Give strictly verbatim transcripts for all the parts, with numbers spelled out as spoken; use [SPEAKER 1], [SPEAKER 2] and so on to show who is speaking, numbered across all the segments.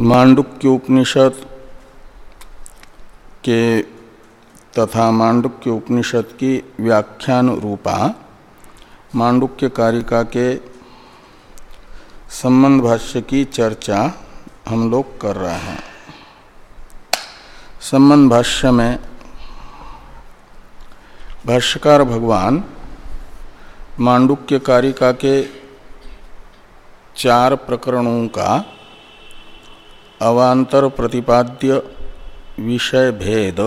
[SPEAKER 1] मांडुक्य उपनिषद के तथा मांडुक्य उपनिषद की व्याख्यान रूपा मांडुक्य कारिका के संबंध भाष्य की चर्चा हम लोग कर रहे हैं। संबंध भाष्य में भाष्यकार भगवान मांडुक्य कारिका के चार प्रकरणों का अवांतर प्रतिपाद्य विषय भेद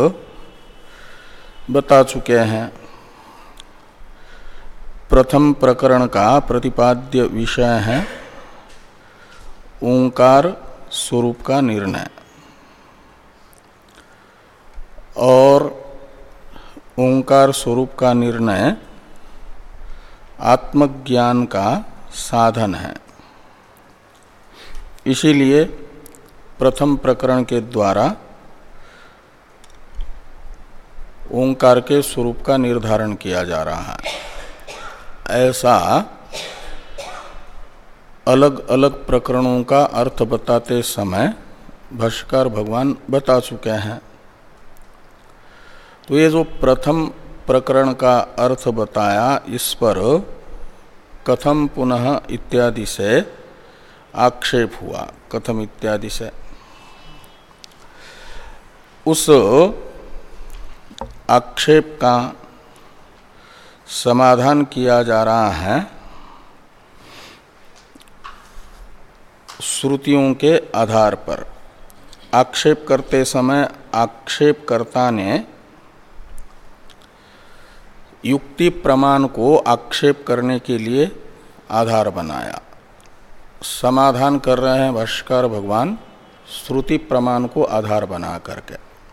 [SPEAKER 1] बता चुके हैं। प्रथम प्रकरण का प्रतिपाद्य विषय है ओंकार स्वरूप का निर्णय और ओंकार स्वरूप का निर्णय आत्मज्ञान का साधन है। इसीलिए प्रथम प्रकरण के द्वारा ओंकार के स्वरूप का निर्धारण किया जा रहा है। ऐसा अलग अलग प्रकरणों का अर्थ बताते समय भाष्यकार भगवान बता चुके हैं। तो ये जो प्रथम प्रकरण का अर्थ बताया, इस पर कथम पुनः इत्यादि से आक्षेप हुआ। कथम इत्यादि से उस आक्षेप का समाधान किया जा रहा है श्रुतियों के आधार पर। आक्षेप करते समय आक्षेपकर्ता ने युक्ति प्रमाण को आक्षेप करने के लिए आधार बनाया। समाधान कर रहे हैं भाष्यकार भगवान श्रुति प्रमाण को आधार बना करके।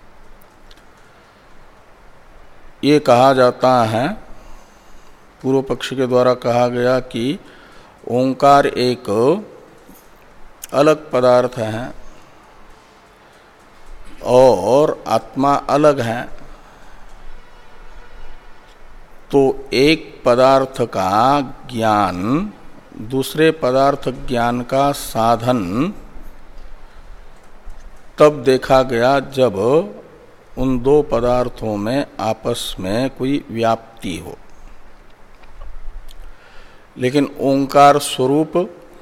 [SPEAKER 1] ये कहा जाता है, पूर्व पक्ष के द्वारा कहा गया कि ओंकार एक अलग पदार्थ है और आत्मा अलग है। तो एक पदार्थ का ज्ञान दूसरे पदार्थ ज्ञान का साधन तब देखा गया जब उन दो पदार्थों में आपस में कोई व्याप्ति हो। लेकिन ओंकार स्वरूप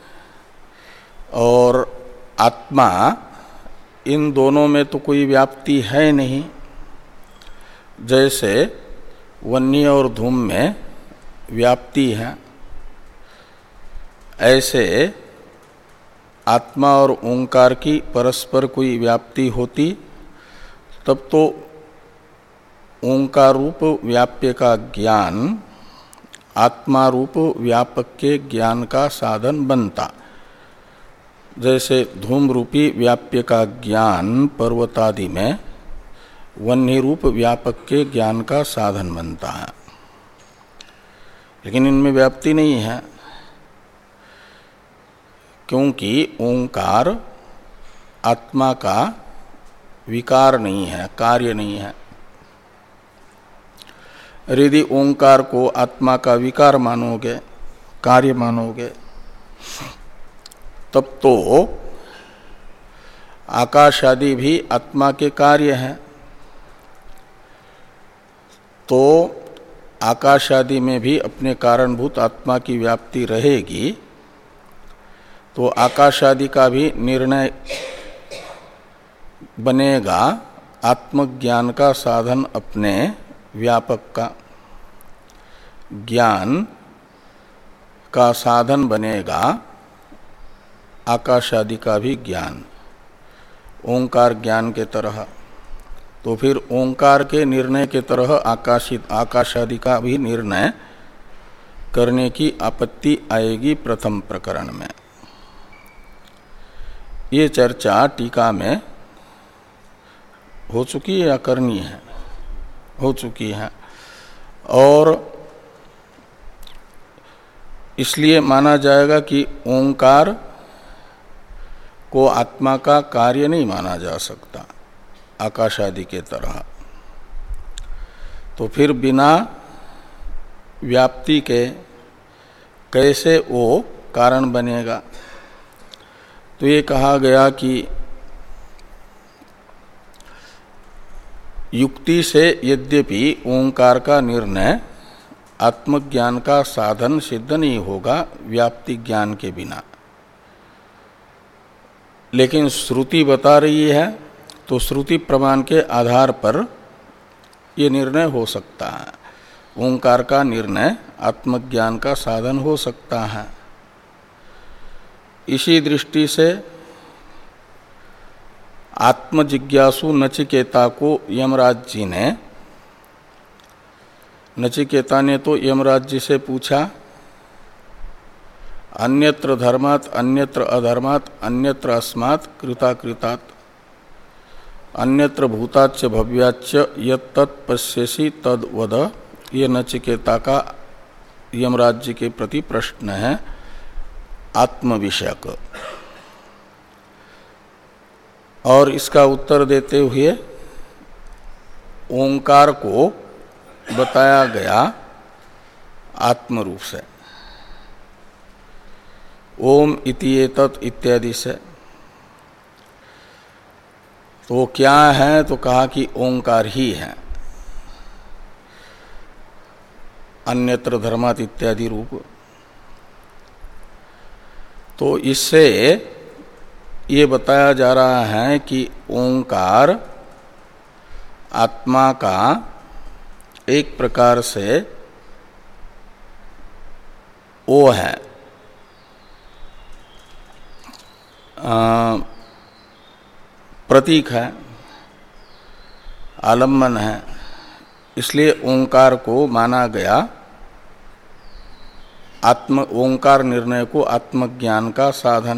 [SPEAKER 1] और आत्मा, इन दोनों में तो कोई व्याप्ति है नहीं। जैसे वन्य और धूम में व्याप्ति है, ऐसे आत्मा और ओंकार की परस्पर कोई व्याप्ति होती तब तो ओंकार रूप व्याप्य का ज्ञान आत्मा रूप व्यापक के ज्ञान का साधन बनता। जैसे धूम रूपी व्याप्य का ज्ञान पर्वतादि में वन्य रूप व्यापक के ज्ञान का साधन बनता है। लेकिन इनमें व्याप्ति नहीं है, क्योंकि ओंकार आत्मा का विकार नहीं है, कार्य नहीं है। यदि ओंकार को आत्मा का विकार मानोगे, कार्य मानोगे, तब तो आकाश आदि भी आत्मा के कार्य हैं। तो आकाश आदि में भी अपने कारणभूत आत्मा की व्याप्ति रहेगी। तो आकाश आदि का भी निर्णय बनेगा आत्मज्ञान का साधन, अपने व्यापक का ज्ञान का साधन बनेगा आकाश आदि का भी ज्ञान, ओंकार ज्ञान के तरह। तो फिर ओंकार के निर्णय के तरह आकाशित आकाश आदि का भी निर्णय करने की आपत्ति आएगी प्रथम प्रकरण में। ये चर्चा टीका में हो चुकी है या करनी है? हो चुकी है। और इसलिए माना जाएगा कि ओंकार को आत्मा का कार्य नहीं माना जा सकता आकाश आदि के तरह। तो फिर बिना व्याप्ति के कैसे वो कारण बनेगा? तो ये कहा गया कि युक्ति से यद्यपि ओंकार का निर्णय आत्मज्ञान का साधन सिद्ध नहीं होगा व्याप्ति ज्ञान के बिना, लेकिन श्रुति बता रही है तो श्रुति प्रमाण के आधार पर ये निर्णय हो सकता है। ओंकार का निर्णय आत्मज्ञान का साधन हो सकता है। इसी दृष्टि से आत्मजिज्ञासु नचिकेता को यमराज जी ने नचिकेता ने तो यमराज जी से पूछा, अन्यत्र धर्मात् अन्यत्र अधर्मात् अन्यत्र अस्मात् कृताकृतात् अन्यत्र भूताच्च भव्याच्च यत्तत् पश्यसि तद वद। ये नचिकेता का यमराज जी के प्रति प्रश्न है आत्म विषयक। और इसका उत्तर देते हुए ओंकार को बताया गया आत्म रूप से, ओम इति एतत् इत्यादि से। तो क्या है, तो कहा कि ओंकार ही है, अन्यत्र धर्मात् इत्यादि रूप। तो इससे ये बताया जा रहा है कि ओंकार आत्मा का एक प्रकार से वो है, आ, प्रतीक है, आलम्बन है। इसलिए ओंकार को माना गया आत्म ओंकार निर्णय को आत्मज्ञान का साधन।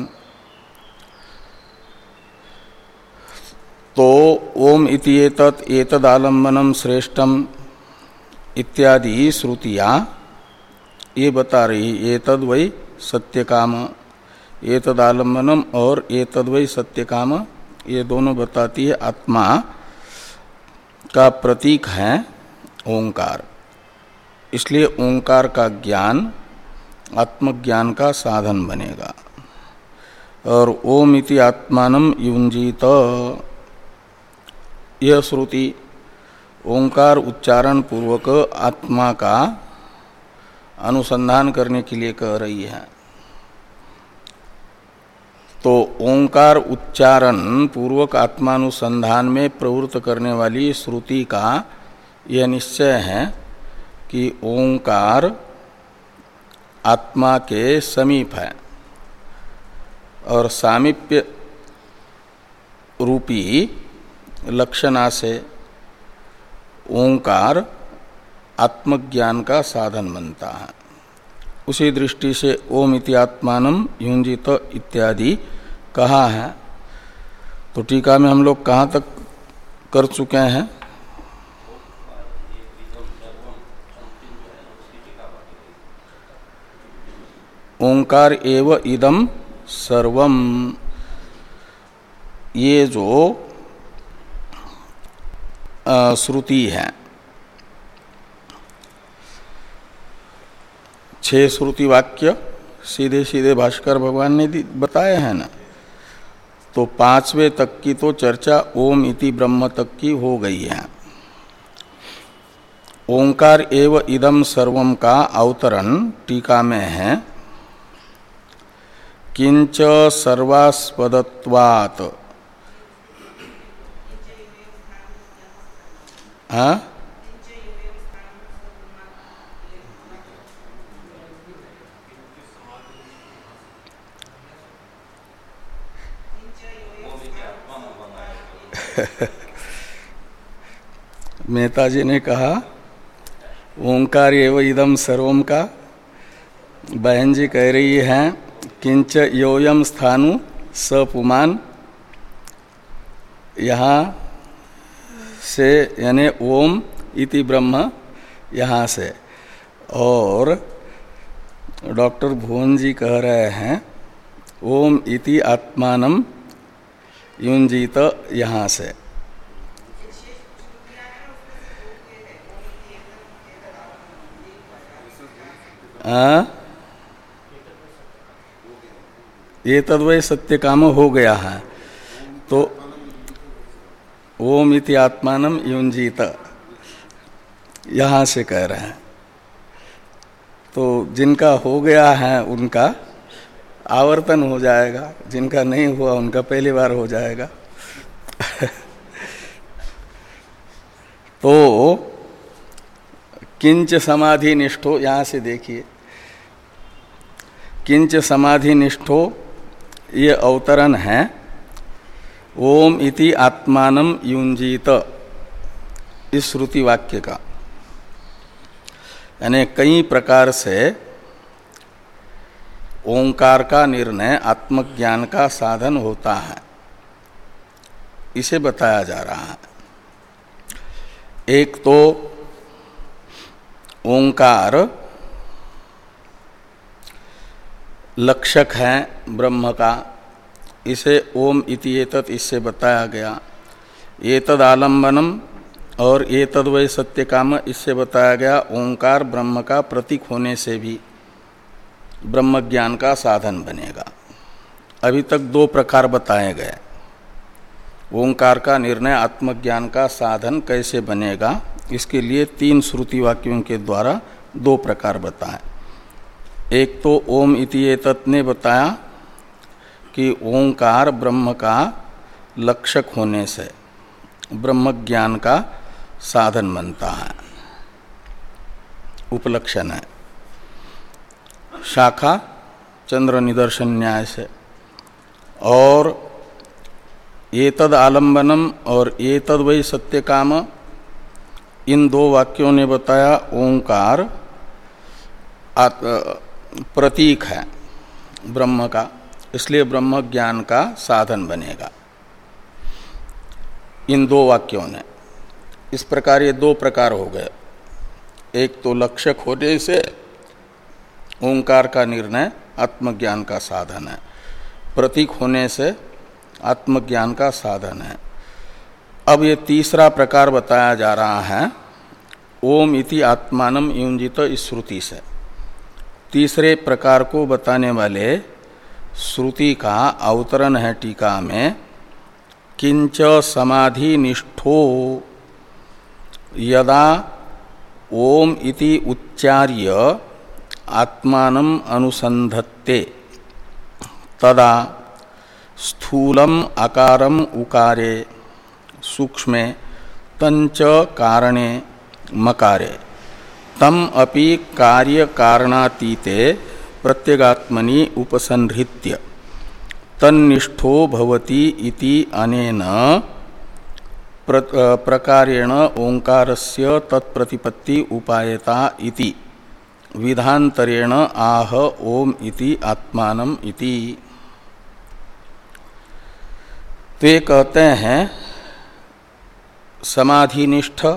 [SPEAKER 1] तो ओम इति एतत् एतदालम्बनम श्रेष्ठम इत्यादि श्रुतियां ये बता रही, एतद् वै सत्यकाम, एतदालम्बनम और एतद् वै सत्यकाम, ये दोनों बताती है आत्मा का प्रतीक है ओंकार। इसलिए ओंकार का ज्ञान आत्मज्ञान का साधन बनेगा। और ओम इति आत्मानं युञ्जीत, यह श्रुति ओंकार उच्चारण पूर्वक आत्मा का अनुसंधान करने के लिए कह रही है। तो ओंकार उच्चारण पूर्वक आत्मानुसंधान में प्रवृत्त करने वाली श्रुति का यह निश्चय है कि ओंकार आत्मा के समीप है और सामीप्य रूपी लक्षणा से ओंकार आत्मज्ञान का साधन बनता है। उसी दृष्टि से ओम इति आत्मानं युञ्जीत इत्यादि कहा है। तो टीका में हम लोग कहाँ तक कर चुके हैं? ओंकार एव इदम सर्वम, ये जो श्रुति है, छह श्रुति वाक्य सीधे सीधे भास्कर भगवान ने बताए हैं ना। तो पांचवें तक की तो चर्चा ओम इति ब्रह्म तक की हो गई है। ओंकार एव इदम सर्वम का अवतरण टीका में है, किंच सर्वास्पदत्वात्। हाँ, मेहता जी ने कहा ओंकार एव इदम सर्वम का, बहन जी कह रही हैं किंच योयम स्थानु स पुमान। यहाँ से यानी ओम इति ब्रह्म यहाँ से, और डॉक्टर भुवन जी कह रहे हैं ओम इति आत्मानं युञ्जीत यहाँ से। हाँ, ये तद्वय सत्य काम हो गया है। तो ओम इति आत्मानम युंजीत, यहाँ से कह रहे हैं। तो जिनका हो गया है उनका आवर्तन हो जाएगा, जिनका नहीं हुआ उनका पहली बार हो जाएगा। तो किंच समाधि निष्ठो, यहाँ से देखिए, किंच समाधि निष्ठो ये अवतरण है ओम इति आत्मानम युंजीत इस श्रुति वाक्य का। यानी कई प्रकार से ओंकार का निर्णय आत्मज्ञान का साधन होता है, इसे बताया जा रहा है। एक तो ओंकार लक्षक है ब्रह्म का, इसे ओम इति एतत् इससे बताया गया। एतद आलम्बनम और एतद वै सत्य काम इससे बताया गया। ओंकार ब्रह्म का प्रतीक होने से भी ब्रह्म ज्ञान का साधन बनेगा। अभी तक दो प्रकार बताए गए। ओंकार का निर्णय आत्मज्ञान का साधन कैसे बनेगा, इसके लिए तीन श्रुति वाक्यों के द्वारा दो प्रकार बताए। एक तो ओम इति एतत् ने बताया कि ओंकार ब्रह्म का लक्षक होने से ब्रह्म ज्ञान का साधन बनता है, उपलक्षण है। शाखा चंद्र निदर्शन न्याय से। और एतद आलम्बनम और एतद वै सत्य काम, इन दो वाक्यों ने बताया ओंकार प्रतीक है ब्रह्म का, इसलिए ब्रह्म ज्ञान का साधन बनेगा। इन दो वाक्यों ने, इस प्रकार ये दो प्रकार हो गए। एक तो लक्षक होने से ओंकार का निर्णय आत्मज्ञान का साधन है, प्रतीक होने से आत्मज्ञान का साधन है। अब ये तीसरा प्रकार बताया जा रहा है ओम इति आत्मानम युंजित इस श्रुति से। तीसरे प्रकार को बताने वाले श्रुति का अवतरण है टीका में, किंच समाधि निष्ठो यदा ओम इति उच्चार्य आत्मानम अनुसंधत्ते तदा स्थूलम आकारम उकारे सूक्ष्मे तंच कारणे मकारे तम अपि कार्य कारणातीते प्रत्यगात्मनि उपसंहृत्य तन्निष्ठो भवति इति अनेन प्रकारेण ओंकारस्य तत्प्रतिपत्ति उपायता इति विधांतरेण आह ओम इति आत्मानम इति। तो ये कहते हैं समाधिनिष्ठ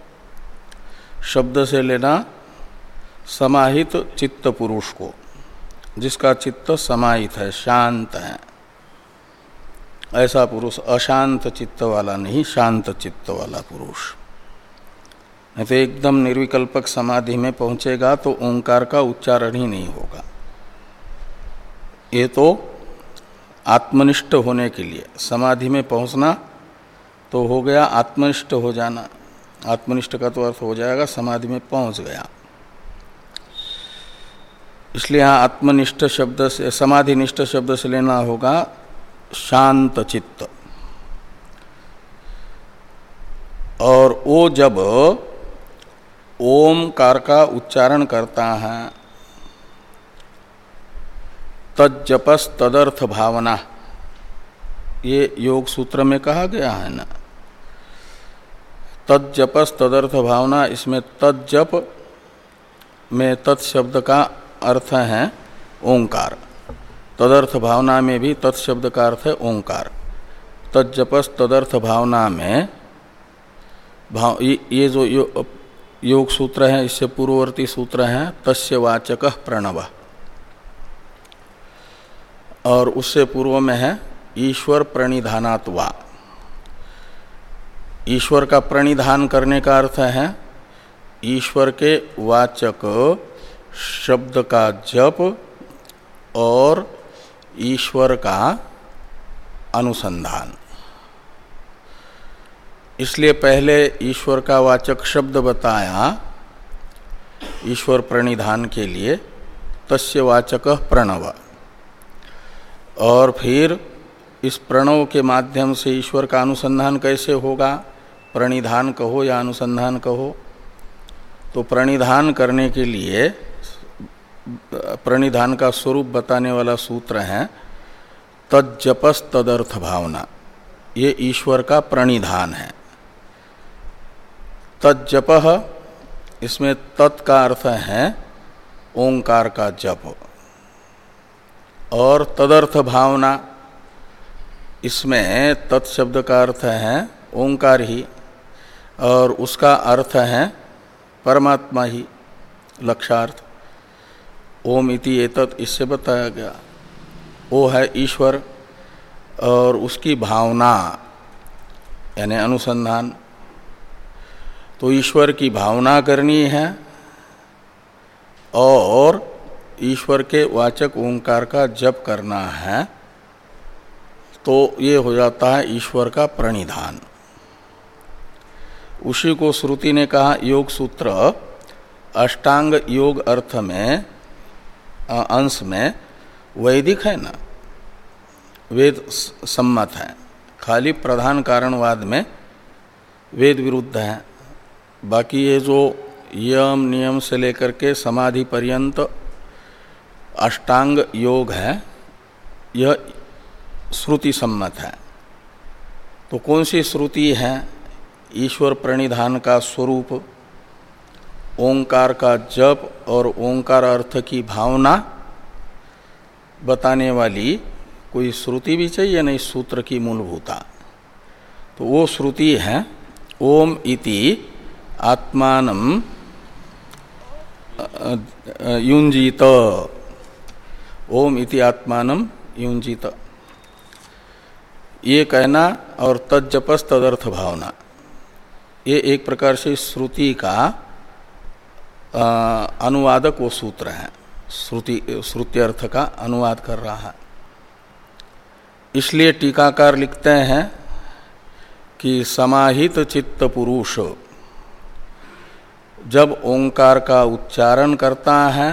[SPEAKER 1] शब्द से लेना समाहित चित्त पुरुष को, जिसका चित्त समाहित है, शांत है। ऐसा पुरुष अशांत चित्त वाला नहीं, शांत चित्त वाला पुरुष। नहीं तो एकदम निर्विकल्पक समाधि में पहुंचेगा तो ओंकार का उच्चारण ही नहीं होगा। ये तो आत्मनिष्ठ होने के लिए समाधि में पहुंचना तो हो गया आत्मनिष्ठ हो जाना। आत्मनिष्ठ का तो अर्थ हो जाएगा समाधि में पहुंच गया। इसलिए यहाँ आत्मनिष्ठ शब्द से, समाधिनिष्ठ शब्द से लेना होगा शांत चित्त। और वो जब ओमकार का उच्चारण करता है तज्जपस तदर्थ भावना, ये योग सूत्र में कहा गया है ना। तज्जपस तदर्थ भावना, इसमें तज्जप में तत्शब्द का अर्थ है ओंकार, तदर्थ भावना में भी तत्शब्द का अर्थ है ओंकार। तज्जपस तदर्थ भावना में भाव, ये जो यो, योग सूत्र है, इससे पूर्ववर्ती सूत्र है तस्य वाचकः प्रणव, और उससे पूर्व में है ईश्वर प्रणिधानात् वा। ईश्वर का प्रणिधान करने का अर्थ है ईश्वर के वाचक शब्द का जप और ईश्वर का अनुसंधान। इसलिए पहले ईश्वर का वाचक शब्द बताया ईश्वर प्रणिधान के लिए, तस्य वाचक प्रणव, और फिर इस प्रणव के माध्यम से ईश्वर का अनुसंधान कैसे होगा, प्रणिधान कहो या अनुसंधान कहो। तो प्रणिधान करने के लिए प्रणिधान का स्वरूप बताने वाला सूत्र है तज्जपस तदर्थ भावना। ये ईश्वर का प्रणिधान है। तज्जपः, इसमें तत् का अर्थ है ओंकार का जप, और तदर्थ भावना, इसमें तत् शब्द का अर्थ है ओंकार ही, और उसका अर्थ है परमात्मा ही, लक्षार्थ। ओम इति एतत्, इससे बताया गया। वो है ईश्वर, और उसकी भावना यानी अनुसंधान। तो ईश्वर की भावना करनी है और ईश्वर के वाचक ओंकार का जप करना है, तो ये हो जाता है ईश्वर का प्रणिधान। उसी को श्रुति ने कहा, योग सूत्र अष्टांग योग अर्थ में अंश में वैदिक है ना, वेद सम्मत है, खाली प्रधान कारणवाद में वेद विरुद्ध है। बाकी ये जो यम नियम से लेकर के समाधि पर्यंत अष्टांग योग है, यह श्रुति सम्मत है। तो कौन सी श्रुति है? ईश्वर प्रणिधान का स्वरूप, ओंकार का जप और ओंकार अर्थ की भावना बताने वाली कोई श्रुति भी चाहिए नहीं, सूत्र की मूलभूता। तो वो श्रुति है ओम इति आत्मानं युंजीत, ओम इति आत्मानं युंजीत, ये कहना, और तज्जपस तदर्थ भावना, ये एक प्रकार से श्रुति का आ, अनुवादक वो सूत्र है, श्रुति श्रुति अर्थ का अनुवाद कर रहा है। इसलिए टीकाकार लिखते हैं कि समाहित चित्त पुरुष जब ओंकार का उच्चारण करता है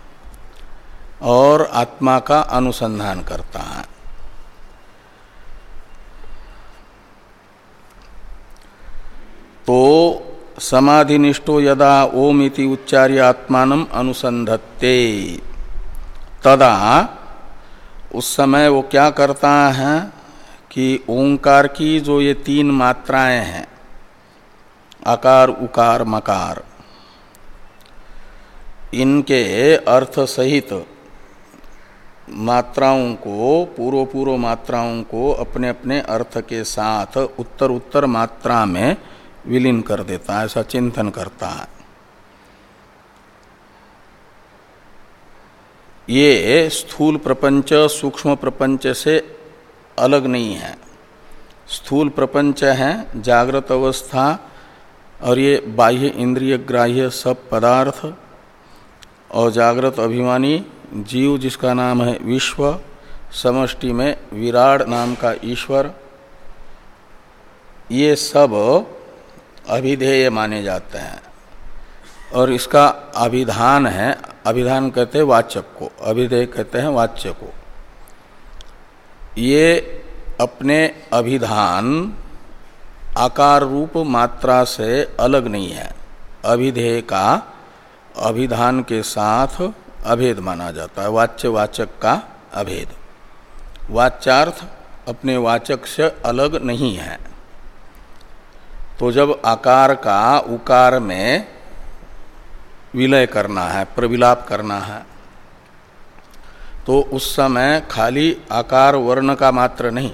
[SPEAKER 1] और आत्मा का अनुसंधान करता है, तो समाधिनिष्ठो यदा ओम इति उच्चार्य आत्मानं अनुसंधत्ते, तदा उस समय वो क्या करता है कि ओंकार की जो ये तीन मात्राएं हैं, आकार उकार मकार, इनके अर्थ सहित मात्राओं को, पूर्व पूर्व मात्राओं को अपने अपने अर्थ के साथ उत्तर उत्तर मात्रा में विलीन कर देता है, ऐसा चिंतन करता है। ये स्थूल प्रपंच सूक्ष्म प्रपंच से अलग नहीं है। स्थूल प्रपंच है जागृत अवस्था और ये बाह्य इंद्रिय ग्राह्य सब पदार्थ, और जागृत अभिमानी जीव जिसका नाम है विश्व, समष्टि में विराट नाम का ईश्वर, ये सब अभिधेय माने जाते हैं। और इसका अभिधान है, अभिधान कहते हैं वाचक को, अभिधेय कहते हैं वाच्य को। ये अपने अभिधान आकार रूप मात्रा से अलग नहीं है। अभिधेय का अभिधान के साथ अभेद माना जाता है, वाच्य वाचक का अभेद। वाच्यार्थ अपने वाचक से अलग नहीं है। तो जब आकार का उकार में विलय करना है, प्रविलाप करना है, तो उस समय खाली आकार वर्ण का मात्र नहीं,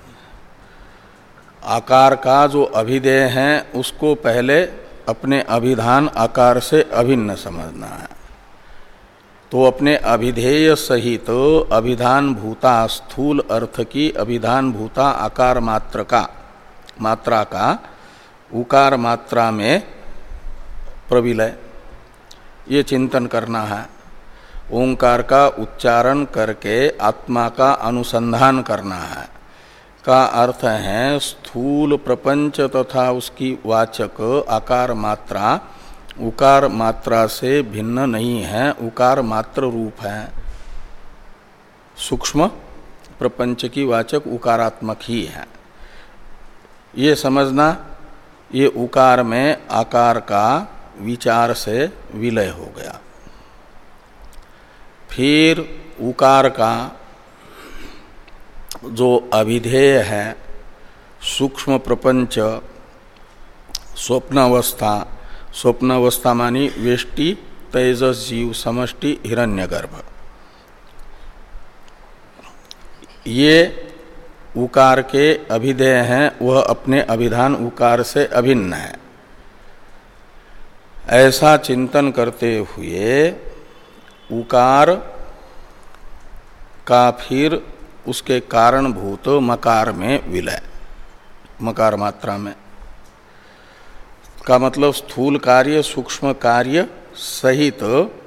[SPEAKER 1] आकार का जो अभिधेय है उसको पहले अपने अभिधान आकार से अभिन्न समझना है। तो अपने अभिधेय सहित तो अभिधान भूता स्थूल अर्थ की अभिधान भूता आकार मात्र का मात्रा का उकार मात्रा में प्रविलय, ये चिंतन करना है। ओंकार का उच्चारण करके आत्मा का अनुसंधान करना है का अर्थ है स्थूल प्रपंच तथा उसकी वाचक आकार मात्रा उकार मात्रा से भिन्न नहीं है, उकार मात्र रूप है। सूक्ष्म प्रपंच की वाचक उकारात्मक ही है, ये समझना। ये उकार में आकार का विचार से विलय हो गया। फिर उकार का जो अभिधेय है सूक्ष्म प्रपंच स्वप्नावस्था, स्वप्नावस्था मानी वेष्टि तेजस जीव समष्टि हिरण्यगर्भ, ये उकार के अभिधेय हैं, वह अपने अभिधान उकार से अभिन्न है। ऐसा चिंतन करते हुए उकार का फिर उसके कारणभूत मकार में विलय, मकार मात्रा में का मतलब स्थूल कार्य सूक्ष्म कार्य सहित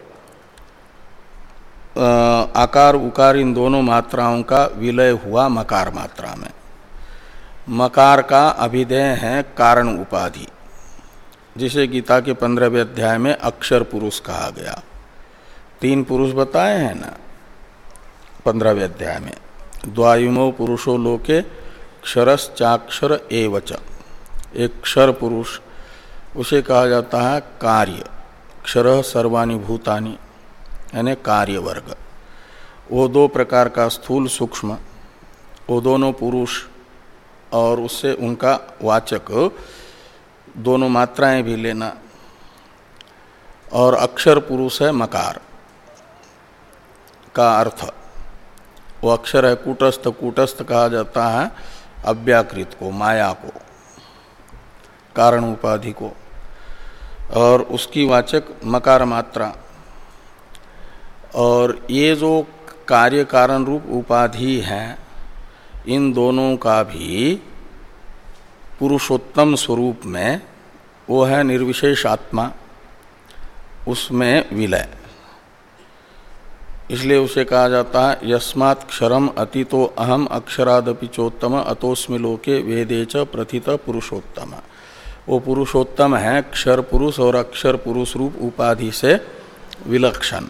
[SPEAKER 1] आकार उकार इन दोनों मात्राओं का विलय हुआ मकार मात्रा में। मकार का अभिधेय है कारण उपाधि, जिसे गीता के पंद्रहवें अध्याय में अक्षर पुरुष कहा गया। तीन पुरुष बताए हैं ना पंद्रहवें अध्याय में, द्वायुमो पुरुषो लोके क्षरस चाक्षर एवच। एक क्षर पुरुष, उसे कहा जाता है कार्य, क्षर सर्वाणि भूतानि यानी कार्य वर्ग। वो दो प्रकार का स्थूल सूक्ष्म, वो दोनों पुरुष और उससे उनका वाचक दोनों मात्राएं भी लेना। और अक्षर पुरुष है मकार का अर्थ, वो अक्षर है कूटस्थ, कूटस्थ कहा जाता है अव्याकृत को, माया को, कारण उपाधि को, और उसकी वाचक मकार मात्रा। और ये जो कार्य कारण रूप उपाधि है, इन दोनों का भी पुरुषोत्तम स्वरूप में वो है निर्विशेष आत्मा, उसमें विलय। इसलिए उसे कहा जाता है यस्मात् क्षरम अतितो अहम अक्षरादपि चोत्तम अतोस्मि लोके वेदे च प्रथित पुरुषोत्तम। वो पुरुषोत्तम है क्षर पुरुष और अक्षर पुरुष रूप उपाधि से विलक्षण।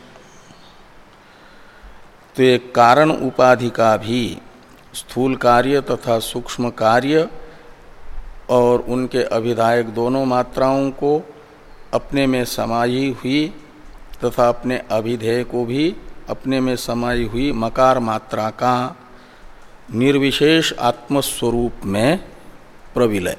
[SPEAKER 1] तो ये कारण उपाधि का भी स्थूल कार्य तथा सूक्ष्म कार्य और उनके अभिधायक दोनों मात्राओं को अपने में समाई हुई तथा अपने अभिधेय को भी अपने में समाई हुई मकार मात्रा का निर्विशेष आत्मस्वरूप में प्रविलय,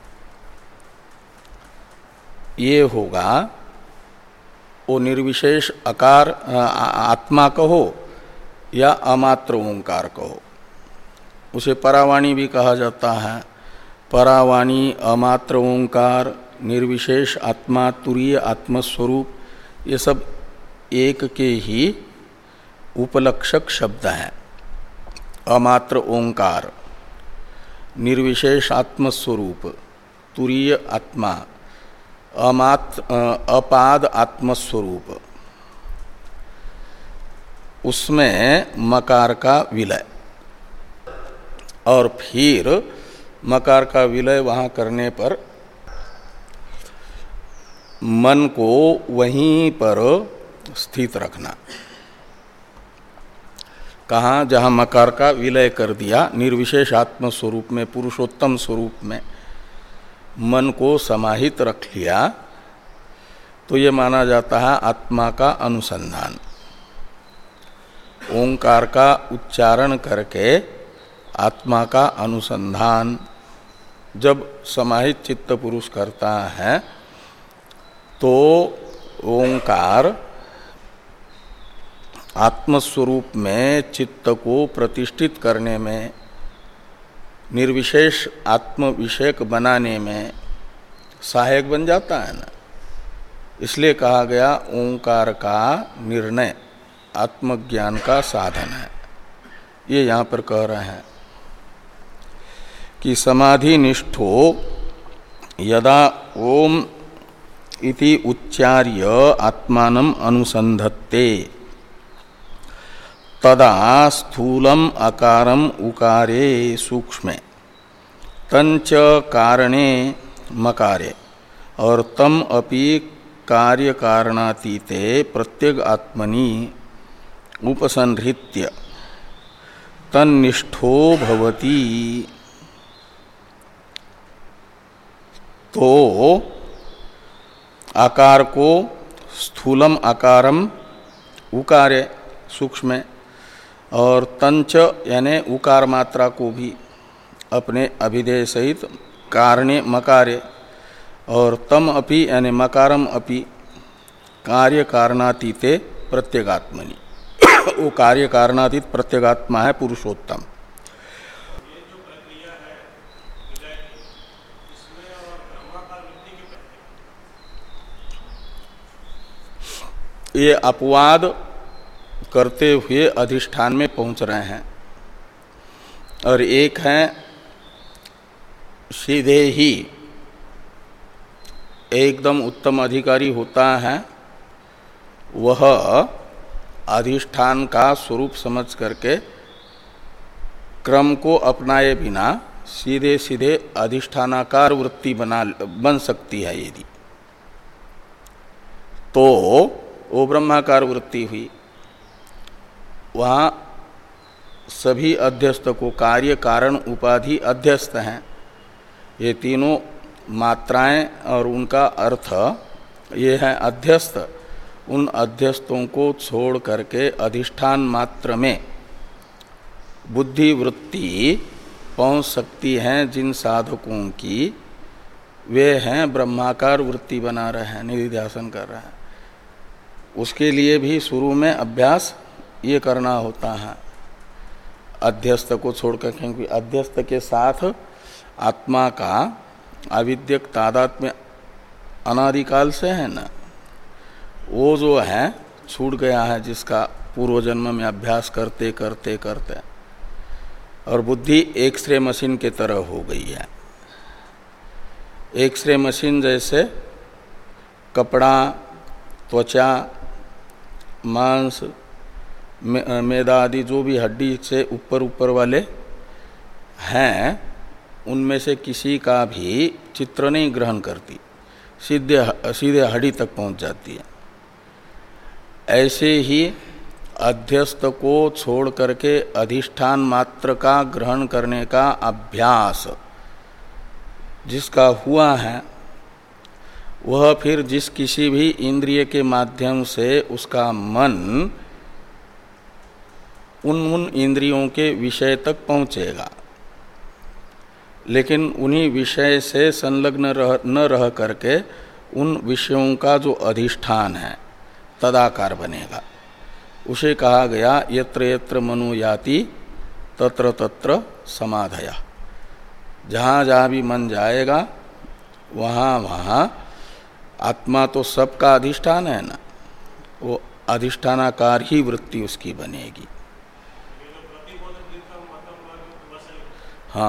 [SPEAKER 1] ये होगा। वो निर्विशेष आकार आत्मा कहो या अमात्र ओंकार कहो, उसे परावाणी भी कहा जाता है। परावाणी, अमात्र ओंकार, निर्विशेष आत्मा, तुरीय आत्मस्वरूप, ये सब एक के ही उपलक्षक शब्द हैं। अमात्र ओंकार, निर्विशेष आत्मस्वरूप, तुरीय आत्मा, अमात्र अपाद आत्मस्वरूप, उसमें मकार का विलय। और फिर मकार का विलय वहाँ करने पर मन को वहीं पर स्थित रखना। कहाँ? जहाँ मकार का विलय कर दिया, निर्विशेष आत्म स्वरूप में, पुरुषोत्तम स्वरूप में मन को समाहित रख लिया, तो ये माना जाता है आत्मा का अनुसंधान। ओंकार का उच्चारण करके आत्मा का अनुसंधान जब समाहित चित्त पुरुष करता है, तो ओंकार आत्मस्वरूप में चित्त को प्रतिष्ठित करने में, निर्विशेष आत्म विषयक बनाने में सहायक बन जाता है ना। इसलिए कहा गया ओंकार का निर्णय आत्मज्ञान का साधन है। ये यहाँ पर कह रहे हैं कि समाधि निष्ठो यदा ओम इति उच्चार्य आत्मानं अनुसंधत्ते, तदा स्थूलम अकारम उकारे सूक्ष्मे तंच कारणे मकारे और तम अपि कार्य कारणातीते प्रत्यग आत्मनि उपसंहृत्य तन्निष्ठो भवति। तो आकार को स्थूलम आकारम उकारे सूक्ष्म और तंच यानी उकार मात्रा को भी अपने अभिधेय सहित कारणे मकारे और तम अपि यानी मकारम अपि कार्य कारणातीते प्रत्यगात्मनि वो कार्य कारणातीत प्रत्यगात्मा है पुरुषोत्तम। ये अपवाद करते हुए अधिष्ठान में पहुंच रहे हैं और एक है सीधे ही एकदम उत्तम अधिकारी होता है, वह अधिष्ठान का स्वरूप समझ करके क्रम को अपनाए बिना सीधे सीधे अधिष्ठानाकार वृत्ति बना बन सकती है। यदि तो वो ब्रह्माकार वृत्ति हुई, वहाँ सभी अध्यस्त को कार्य कारण उपाधि अध्यस्त हैं। ये तीनों मात्राएं और उनका अर्थ ये है अध्यस्त। उन अध्यस्तों को छोड़ करके अधिष्ठान मात्र में बुद्धि वृत्ति पहुंच सकती हैं जिन साधकों की, वे हैं ब्रह्माकार वृत्ति बना रहे हैं, निधिध्यासन कर रहे हैं। उसके लिए भी शुरू में अभ्यास ये करना होता है अध्यस्त को छोड़कर, क्योंकि अध्यस्त के साथ आत्मा का आविद्यक तादात्म्य अनादिकाल से है ना, वो जो है छूट गया है जिसका पूर्व जन्म में अभ्यास करते करते करते, और बुद्धि एक्सरे मशीन के तरह हो गई है। एक्सरे मशीन जैसे कपड़ा, त्वचा, मांस, मेदा आदि जो भी हड्डी से ऊपर ऊपर वाले हैं, उनमें से किसी का भी चित्र नहीं ग्रहण करती, सीधे सीधे हड्डी तक पहुंच जाती है। ऐसे ही अध्यस्त को छोड़ करके अधिष्ठान मात्र का ग्रहण करने का अभ्यास जिसका हुआ है, वह फिर जिस किसी भी इंद्रिय के माध्यम से उसका मन उन उन इंद्रियों के विषय तक पहुँचेगा, लेकिन उन्हीं विषय से संलग्न रह न रह करके उन विषयों का जो अधिष्ठान है तदाकार बनेगा। उसे कहा गया यत्र यत्र मनो याति तत्र तत्र समाधया। जहाँ जहाँ भी मन जाएगा वहाँ वहाँ आत्मा तो सबका अधिष्ठान है ना, वो अधिष्ठानाकार ही वृत्ति उसकी बनेगी। हाँ,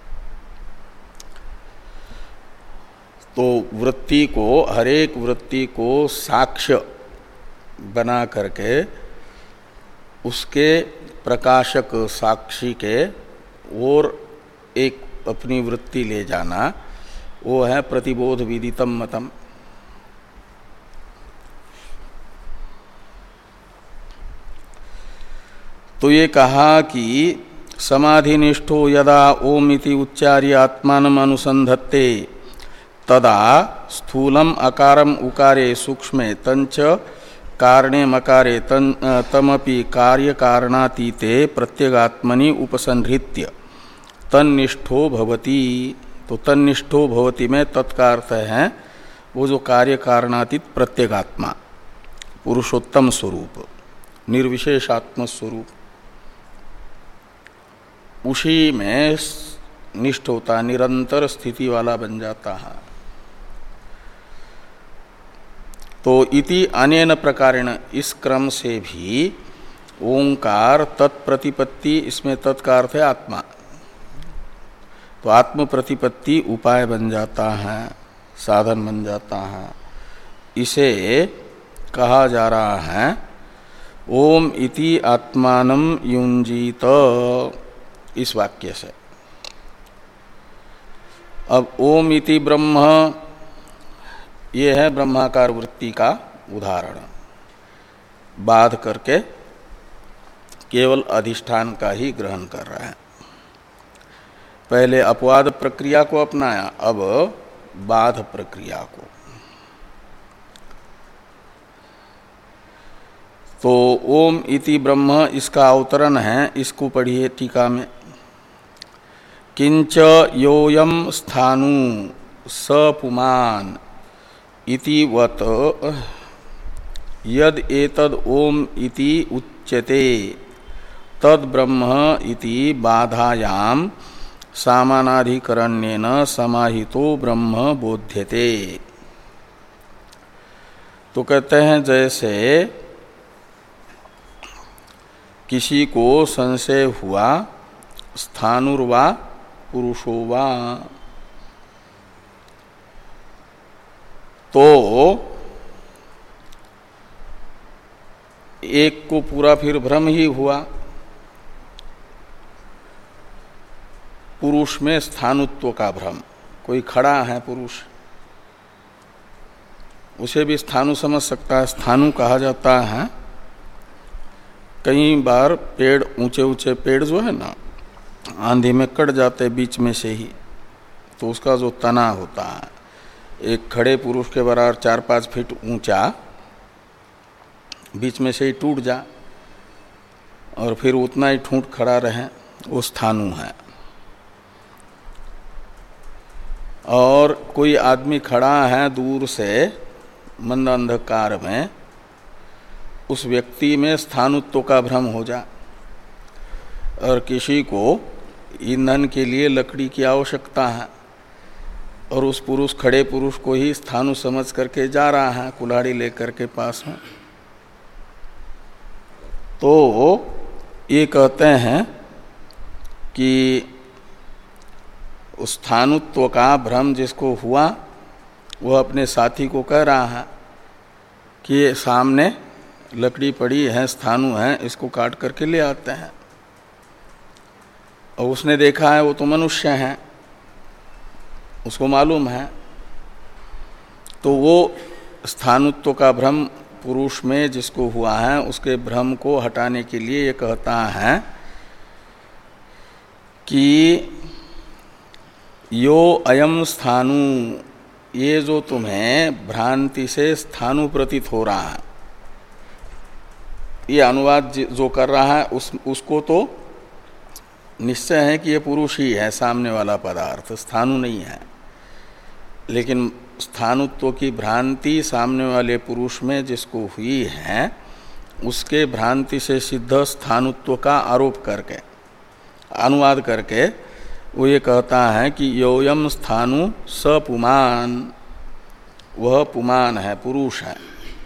[SPEAKER 1] तो वृत्ति को, हरेक वृत्ति को साक्ष्य बना करके उसके प्रकाशक साक्षी के और एक अपनी वृत्ति ले जाना, वो है प्रतिबोध विदितम मतम। तो ये कहा कि समाधिनिष्ठो यदा ओम इति उच्चार्य आत्मानम अनुसंधत्ते तदा स्थूलम अकारम उकारे सूक्ष्मे तंच कारणे मकारे तन तमपि कार्य कारणातीते प्रत्यगात्मनि उपसंहृत्य तन्निष्ठो भवति। तो तन्निष्ठो भवति में तत्का अर्थ है वो जो कार्य कारणातीत प्रत्यगात्मा पुरुषोत्तम स्वरूप, निर्विशेषात्म स्वरूप, उसी में निष्ठ होता, निरंतर स्थिति वाला बन जाता है। तो इति अनेन प्रकारेण, इस क्रम से भी ओंकार तत्प्रतिपत्ति, इसमें तत्का अर्थ है आत्मा, तो आत्म प्रतिपत्ति उपाय बन जाता है, साधन बन जाता है। इसे कहा जा रहा है ओम इति आत्मानं युंजीत, इस वाक्य से। अब ओम इति ब्रह्म, ये है ब्रह्माकार वृत्ति का उदाहरण, बाध करके केवल अधिष्ठान का ही ग्रहण कर रहा है। पहले अपवाद प्रक्रिया को अपनाया, अब बाध प्रक्रिया को। तो ओम इति ब्रह्म इसका अवतरण है, इसको पढ़िए टीका में। किंच योयम स्थानु सपुमान इति वत यद एतद ओम इति उच्यते तद ब्रह्म इति बाधायाम सामानाधिकरण्येन समाहितो ब्रह्म बोध्यते। तो कहते हैं जैसे किसी को संशय हुआ स्थानुर्वा पुरुषोवा, तो एक को पूरा फिर भ्रम ही हुआ। पुरुष में स्थानुत्व का भ्रम, कोई खड़ा है पुरुष, उसे भी स्थानु समझ सकता है। स्थानु कहा जाता है, कई बार पेड़, ऊंचे ऊंचे पेड़ जो है ना, आंधी में कट जाते बीच में से ही, तो उसका जो तना होता है, एक खड़े पुरुष के बराबर चार पाँच फीट ऊंचा, बीच में से ही टूट जा और फिर उतना ही ठूंठ खड़ा रहे, वो स्थानु है। और कोई आदमी खड़ा है दूर से मंद अंधकार में, उस व्यक्ति में स्थानुत्व का भ्रम हो जा, और किसी को ईंधन के लिए लकड़ी की आवश्यकता है और उस पुरुष, खड़े पुरुष को ही स्थानु समझ करके जा रहा है कुल्हाड़ी लेकर के पास में, तो ये कहते हैं कि उस स्थानुत्व का भ्रम जिसको हुआ वह अपने साथी को कह रहा है कि सामने लकड़ी पड़ी है, स्थानु है, इसको काट करके ले आते हैं। और उसने देखा है वो तो मनुष्य है, उसको मालूम है, तो वो स्थानुत्व का भ्रम पुरुष में जिसको हुआ है, उसके भ्रम को हटाने के लिए ये कहता है कि यो अयम स्थानु, ये जो तुम्हें भ्रांति से स्थानु प्रतीत हो रहा है, ये अनुवाद जो कर रहा है उस उसको तो निश्चय है कि ये पुरुष ही है, सामने वाला पदार्थ स्थानु नहीं है। लेकिन स्थानुत्व की भ्रांति सामने वाले पुरुष में जिसको हुई है, उसके भ्रांति से सिद्ध स्थानुत्व का आरोप करके, अनुवाद करके वो ये कहता है कि योयम स्थानु स पुमान, वह पुमान है, पुरुष है।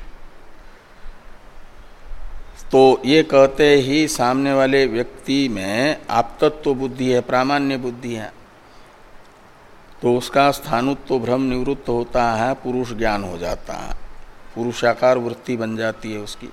[SPEAKER 1] तो ये कहते ही सामने वाले व्यक्ति में आपतत्व बुद्धि है, प्रामाण्य बुद्धि है, तो उसका स्थानुत्व भ्रम निवृत्त होता है, पुरुष ज्ञान हो जाता है, पुरुषाकार वृत्ति बन जाती है उसकी।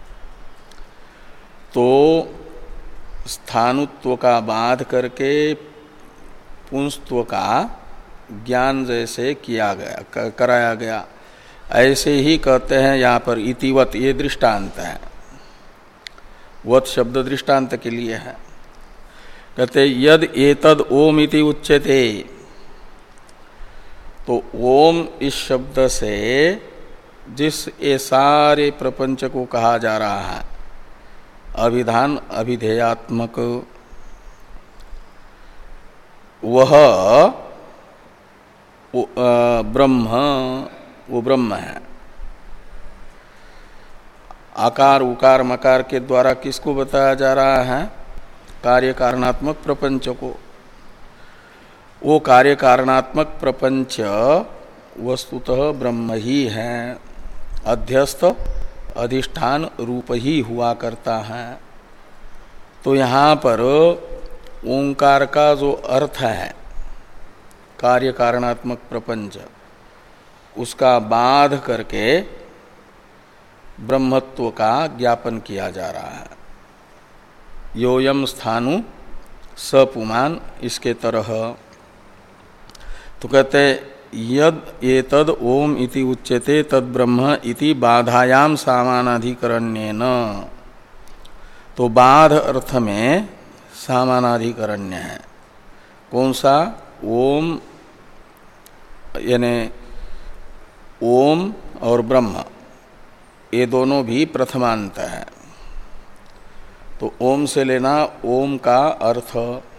[SPEAKER 1] तो स्थानुत्व का बाध करके पुंसत्व का ज्ञान जैसे किया गया, कराया गया, ऐसे ही कहते हैं यहाँ पर इतिवत, ये दृष्टांत है, वत शब्द दृष्टांत के लिए है। कहते यद एतद ओम इति उच्यते, तो ओम इस शब्द से जिस ये सारे प्रपंच को कहा जा रहा है, अभिधान अभिधेयात्मक, वह ब्रह्म, वो ब्रह्म है। आकार उकार मकार के द्वारा किसको बताया जा रहा है? कार्य कारणात्मक प्रपंच को। वो कार्य कारणात्मक प्रपंच वस्तुतः ब्रह्म ही है, अध्यस्त अधिष्ठान रूप ही हुआ करता है। तो यहाँ पर ओंकार का जो अर्थ है कार्य कारणात्मक प्रपंच, उसका बाध करके ब्रह्मत्व का ज्ञापन किया जा रहा है। योयम स्थानु सपुमान, इसके तरह। तो कहते यद एतद ओम इति उच्यते तद ब्रह्म इति बाधायाम सामानाधिकरण्येन। तो बाध अर्थ में सामानाधिकरण्य है। कौन सा? ओम यानी ओम और ब्रह्म, ये दोनों भी प्रथमांत है। तो ओम से लेना ओम का अर्थ,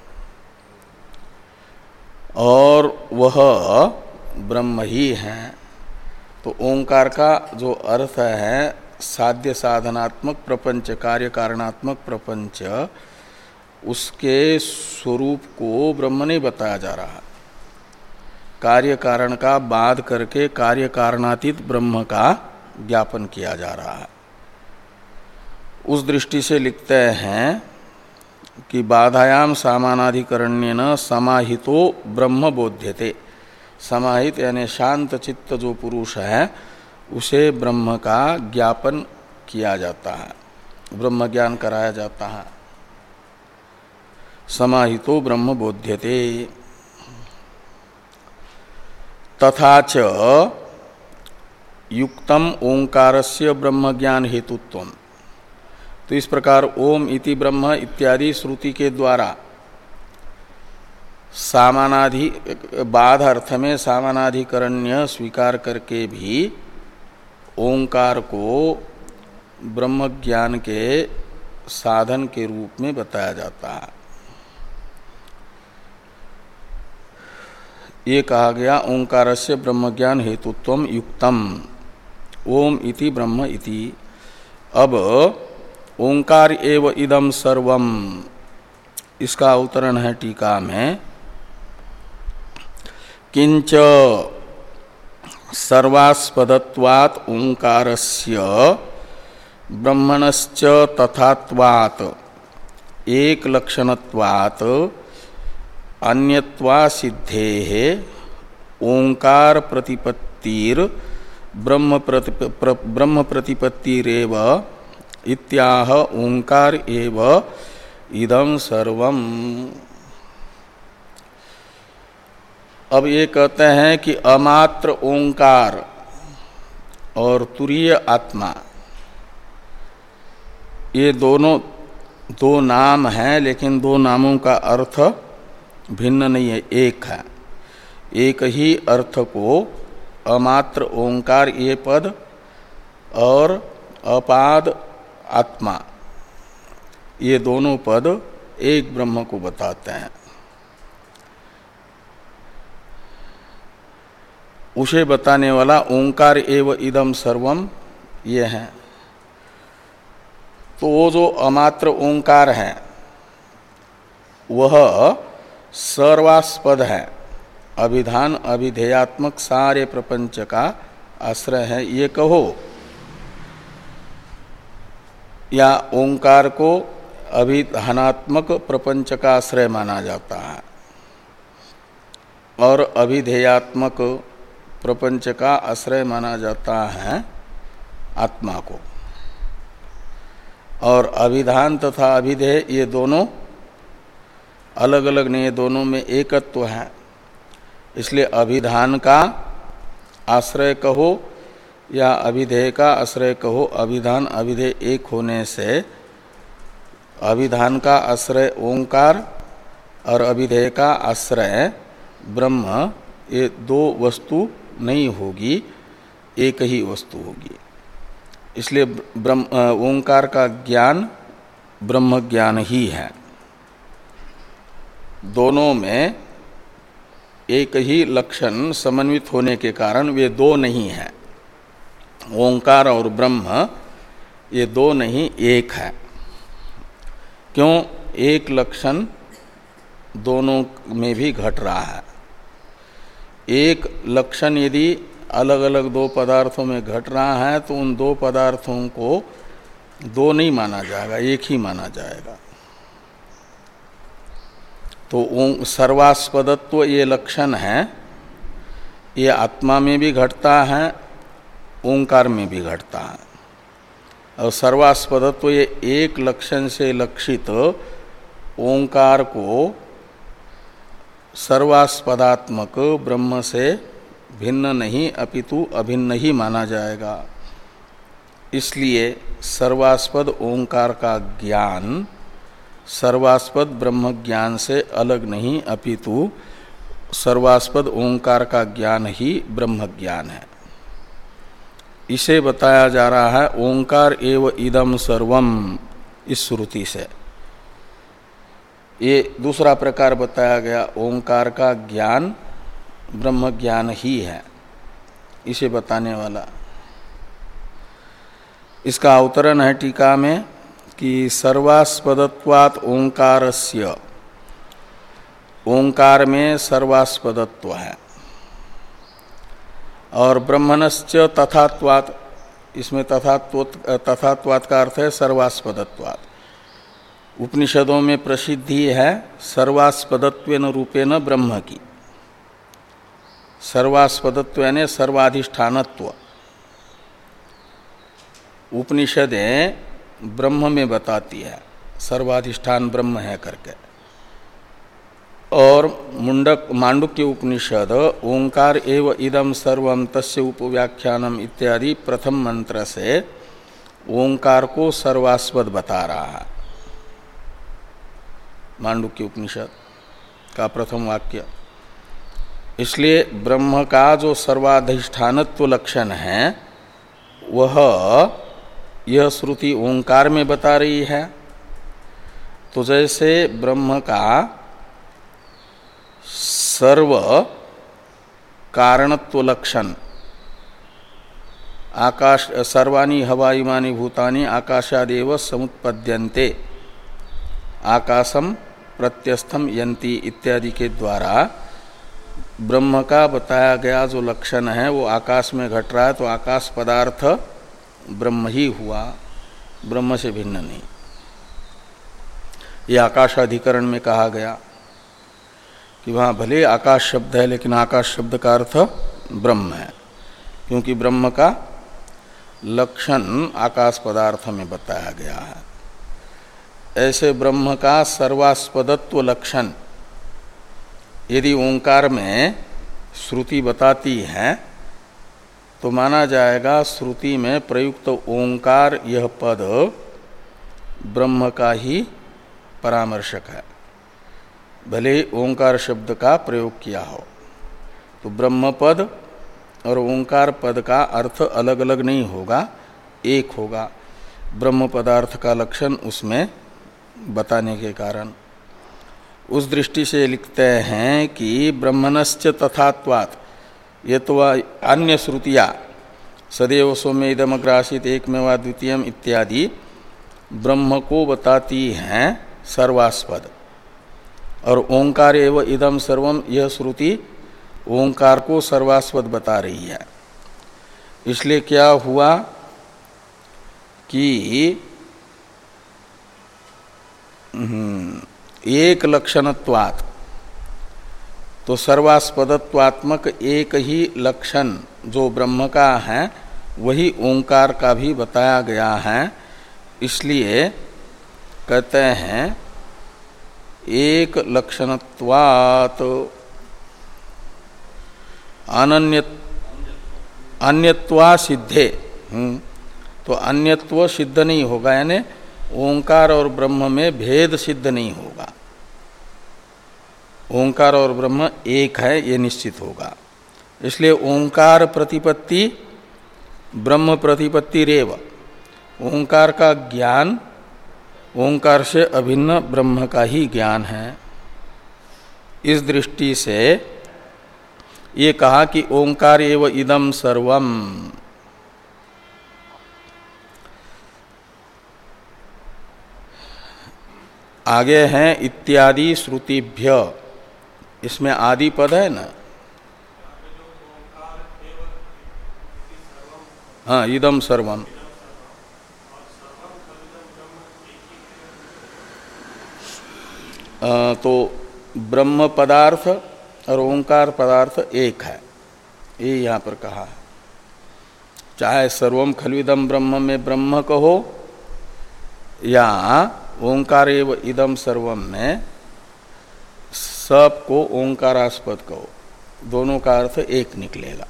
[SPEAKER 1] और वह ब्रह्म ही है। तो ओंकार का जो अर्थ है साध्य साधनात्मक प्रपंच, कार्य कारणात्मक प्रपंच, उसके स्वरूप को ब्रह्म नहीं बताया जा रहा। कार्य कारण का बाध करके कार्य कारणातीत ब्रह्म का ज्ञापन किया जा रहा है। उस दृष्टि से लिखते हैं कि बाधायाम सामानाधिकरण्येन समाहितो ब्रह्म बोध्यते। समाहित यानी शांत चित्त जो पुरुष है उसे ब्रह्म का ज्ञापन किया जाता है, ब्रह्म ज्ञान कराया जाता है। समाहितो ब्रह्म बोध्यते। तथा च युक्तम ओंकारस्य ब्रह्म ज्ञान हेतुत्वम। तो इस प्रकार ओम इति ब्रह्म इत्यादि श्रुति के द्वारा सामानाधि बाध अर्थ में सामानाधिकरण्य स्वीकार करके भी ओंकार को ब्रह्म ज्ञान के साधन के रूप में बताया जाता है। ये कहा गया ओंकारस्य ब्रह्म ज्ञान हेतुत्वम युक्तम ओम इति ब्रह्म इति। अब ओंकार एव इदम सर्वम, इसका अवतरण है टीका में। किंच सर्वास्पदत्वात् ओंकारस्य ब्रह्मणश्च तथात्वात् एक लक्षणत्वात् अन्यत्वा सिद्धेः ओंकार प्रतिपत्तिर ब्रह्म ब्रह्म प्रतिपत्तिरेव इत्याह ओंकार एव इदं सर्वम। अब ये कहते हैं कि अमात्र ओंकार और तुरीय आत्मा, ये दोनों दो नाम हैं, लेकिन दो नामों का अर्थ भिन्न नहीं है, एक है। एक ही अर्थ को अमात्र ओंकार ये पद और अपाद आत्मा ये दोनों पद एक ब्रह्म को बताते हैं। उसे बताने वाला ओंकार एव इदम सर्वम ये है। तो वो जो अमात्र ओंकार है वह सर्वास्पद है, अभिधान अभिधेयात्मक सारे प्रपंच का आश्रय है ये कहो, या ओंकार को अभिधानात्मक प्रपंच का आश्रय माना जाता है और अभिधेयात्मक प्रपंच का आश्रय माना जाता है आत्मा को। और अभिधान तथा अभिधेय ये दोनों अलग अलग नहीं, दोनों में एकत्व है। इसलिए अभिधान का आश्रय कहो या अभिधेय का आश्रय कहो, अभिधान अभिधेय एक होने से अभिधान का आश्रय ओंकार और अभिधेय का आश्रय ब्रह्म, ये दो वस्तु नहीं होगी, एक ही वस्तु होगी। इसलिए ब्रह्म ओंकार का ज्ञान ब्रह्म ज्ञान ही है। दोनों में एक ही लक्षण समन्वित होने के कारण वे दो नहीं हैं। ओंकार और ब्रह्म ये दो नहीं, एक है। क्यों? एक लक्षण दोनों में भी घट रहा है। एक लक्षण यदि अलग अलग दो पदार्थों में घट रहा है तो उन दो पदार्थों को दो नहीं माना जाएगा, एक ही माना जाएगा। तो सर्वास्पदत्व ये लक्षण है, ये आत्मा में भी घटता है, ओंकार में भी घटता है। और सर्वास्पदत्व ये एक लक्षण से लक्षित ओंकार को सर्वास्पदात्मक ब्रह्म से भिन्न नहीं अपितु अभिन्न ही माना जाएगा। इसलिए सर्वास्पद ओंकार का ज्ञान सर्वास्पद ब्रह्म ज्ञान से अलग नहीं अपितु सर्वास्पद ओंकार का ज्ञान ही ब्रह्म ज्ञान है। इसे बताया जा रहा है ओंकार एव इदम सर्वम इस श्रुति से। ये दूसरा प्रकार बताया गया, ओंकार का ज्ञान ब्रह्म ज्ञान ही है, इसे बताने वाला। इसका अवतरण है टीका में कि सर्वास्पदत्वात् ओंकारस्य, ओंकार में सर्वास्पदत्व है, और ब्रह्मणश्च तथात्वात्, इसमें तथात्व तथात्वात् का अर्थ है सर्वास्पदत्वात्। उपनिषदों में प्रसिद्धि है सर्वास्पदत्वेन रूपेण ब्रह्म की। सर्वास्पदत्व यानी सर्वाधिष्ठानत्व। उपनिषदें ब्रह्म में बताती है सर्वाधिष्ठान ब्रह्म है करके, और मुंडक मांडुक्य उपनिषद ओंकार एव इदम सर्वम तस्य उपव्याख्यानम इत्यादि प्रथम मंत्र से ओंकार को सर्वास्पद बता रहा है। मांडुक्य उपनिषद का प्रथम वाक्य। इसलिए ब्रह्म का जो सर्वाधिष्ठानत्व लक्षण है वह यह श्रुति ओंकार में बता रही है। तो जैसे ब्रह्म का सर्व कारणत्व लक्षण आकाश सर्वाणी हवाईमानी भूतानि आकाशादेव समुत्पद्यन्ते आकाशम प्रत्यस्थम यन्ति इत्यादि के द्वारा ब्रह्म का बताया गया जो लक्षण है वो आकाश में घट रहा है, तो आकाश पदार्थ ब्रह्म ही हुआ, ब्रह्म से भिन्न नहीं। ये आकाशाधिकरण में कहा गया कि वहाँ भले आकाश शब्द है लेकिन आकाश शब्द का अर्थ ब्रह्म है, क्योंकि ब्रह्म का लक्षण आकाश पदार्थ में बताया गया है। ऐसे ब्रह्म का सर्वास्पदत्व लक्षण यदि ओंकार में श्रुति बताती है तो माना जाएगा श्रुति में प्रयुक्त ओंकार यह पद ब्रह्म का ही परामर्शक है। भले ओंकार शब्द का प्रयोग किया हो तो ब्रह्म पद और ओंकार पद का अर्थ अलग अलग नहीं होगा, एक होगा। ब्रह्म पदार्थ का लक्षण उसमें बताने के कारण उस दृष्टि से लिखते हैं कि ब्रह्मणश्च तथात्वात्, ये तो अन्य श्रुतियाँ सदैव सौम्य इदमग्रासित एकमेवा द्वितीयम इत्यादि ब्रह्म को बताती हैं सर्वास्पद, और ओंकार एव इदम सर्वम यह श्रुति ओंकार को सर्वास्पद बता रही है। इसलिए क्या हुआ कि एक लक्षणत्वात्, तो सर्वास्पदत्वात्मक एक ही लक्षण जो ब्रह्म का है वही ओंकार का भी बताया गया है। इसलिए कहते हैं एक लक्षणत्वात् अनन्य अन्यत्वा सिद्धे, तो अन्यत्व सिद्ध नहीं होगा, यानी ओंकार और ब्रह्म में भेद सिद्ध नहीं होगा। ओंकार और ब्रह्म एक है ये निश्चित होगा। इसलिए ओंकार प्रतिपत्ति ब्रह्म प्रतिपत्ति रेव, ओंकार का ज्ञान ओंकार से अभिन्न ब्रह्म का ही ज्ञान है। इस दृष्टि से ये कहा कि ओंकार एव इदम सर्वम। आगे हैं इत्यादि श्रुतिभ्य, इसमें आदि पद है ना, हाँ इदम सर्वम, आ, तो ब्रह्म पदार्थ और ओंकार पदार्थ एक है, ये यहाँ पर कहा है। चाहे सर्वम खलविदम ब्रह्म में ब्रह्म कहो या ओंकार एव इदम सर्वम में सब को ओंकारास्पद कहो, दोनों का अर्थ एक निकलेगा।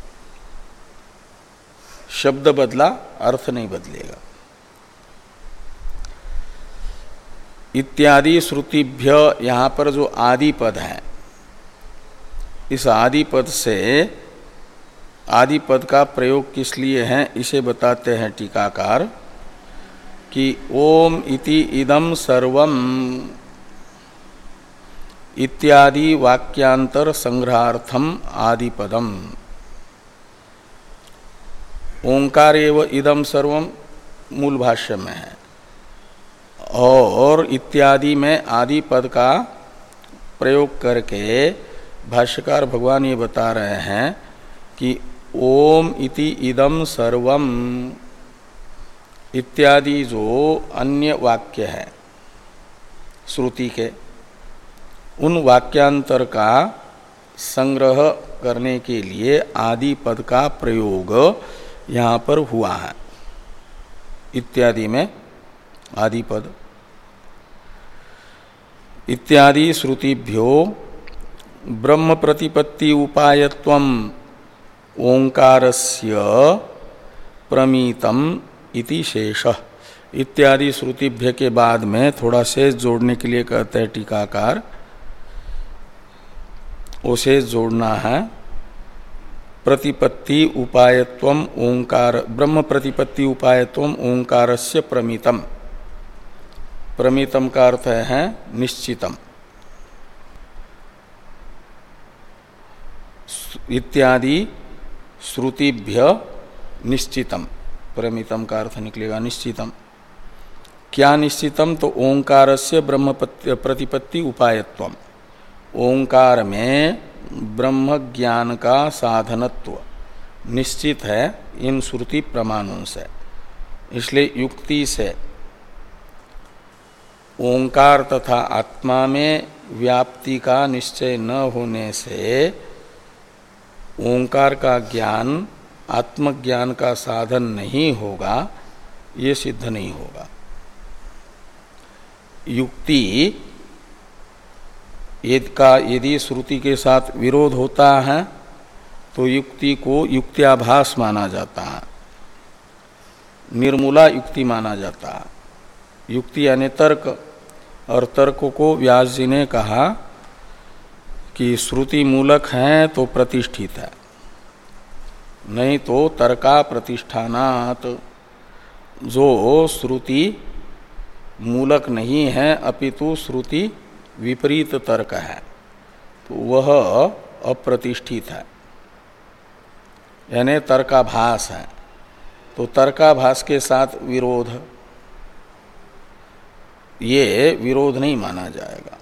[SPEAKER 1] शब्द बदला, अर्थ नहीं बदलेगा। इत्यादि श्रुतिभ्य, यहाँ पर जो आदि पद है, इस आदि पद से आदि पद का प्रयोग किस लिए है इसे बताते हैं टीकाकार कि ओम इति इदम सर्वम इत्यादि वाक्यांतर संग्रहार्थम आदि पदम। ओंकार एव इदम सर्वम मूल भाष्य में है और इत्यादि में आदि पद का प्रयोग करके भाष्यकार भगवान ये बता रहे हैं कि ओम इति इदम सर्वम इत्यादि जो अन्य वाक्य है श्रुति के, उन वाक्यांतर का संग्रह करने के लिए आदि पद का प्रयोग यहाँ पर हुआ है। इत्यादि में आदि पद। इत्यादि श्रुतिभ्यो ब्रह्म प्रतिपत्ति उपायत्वम ओंकारस्य प्रमीतम इति शेषः। इत्यादि श्रुतिभ्य के बाद में थोड़ा शेष जोड़ने के लिए कहते हैं टीकाकार, वो शेष जोड़ना है। प्रतिपत्ति उपायत्वम ओंकार, ब्रह्म प्रतिपत्ति उपायत्वम ओंकारस्य प्रमीतम। प्रमीतम का अर्थ है निश्चितम। इत्यादि श्रुतिभ्य निश्चितम, प्रमितम का अर्थ निकलेगा निश्चितम। क्या निश्चितम? तो ओंकारस्य ब्रह्म प्रतिपत्ति उपायत्वम, ओंकार में ब्रह्म ज्ञान का साधनत्व निश्चित है इन श्रुति प्रमाणों से। इसलिए युक्ति से ओंकार तथा आत्मा में व्याप्ति का निश्चय न होने से ओंकार का ज्ञान आत्मज्ञान का साधन नहीं होगा, ये सिद्ध नहीं होगा। युक्ति यदि का यदि श्रुति के साथ विरोध होता है तो युक्ति को युक्त्याभास माना जाता है, निर्मूला युक्ति माना जाता है। युक्ति यानी तर्क, और तर्क को व्यास जी ने कहा कि श्रुति मूलक है तो प्रतिष्ठित है, नहीं तो तर्का प्रतिष्ठानात्। जो श्रुति मूलक नहीं है अपितु श्रुति विपरीत तर्क है तो वह अप्रतिष्ठित है, यानी तर्काभास है। तो तर्काभास के साथ विरोध, ये विरोध नहीं माना जाएगा।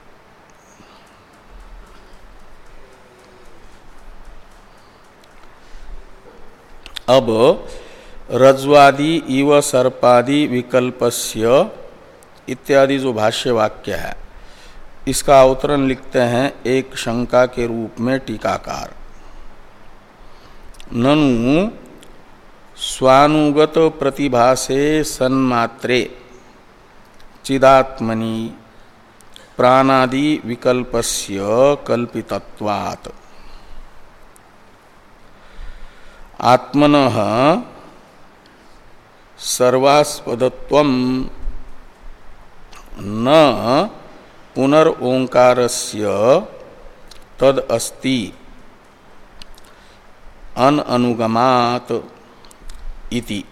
[SPEAKER 1] अब रज्वादि इव सर्पादि विकल्पस्य इत्यादि जो भाष्य वाक्य है इसका अवतरण लिखते हैं एक शंका के रूप में टीकाकार। ननु स्वानुगत प्रतिभासे सन्मात्रे चिदात्मनि प्राणादि विकल्पस्य कल्पितत्वात् आत्मनः सर्वास्पदत्वं न पुनर्ओंकारस्य तद अस्ति अननुगमात् इति।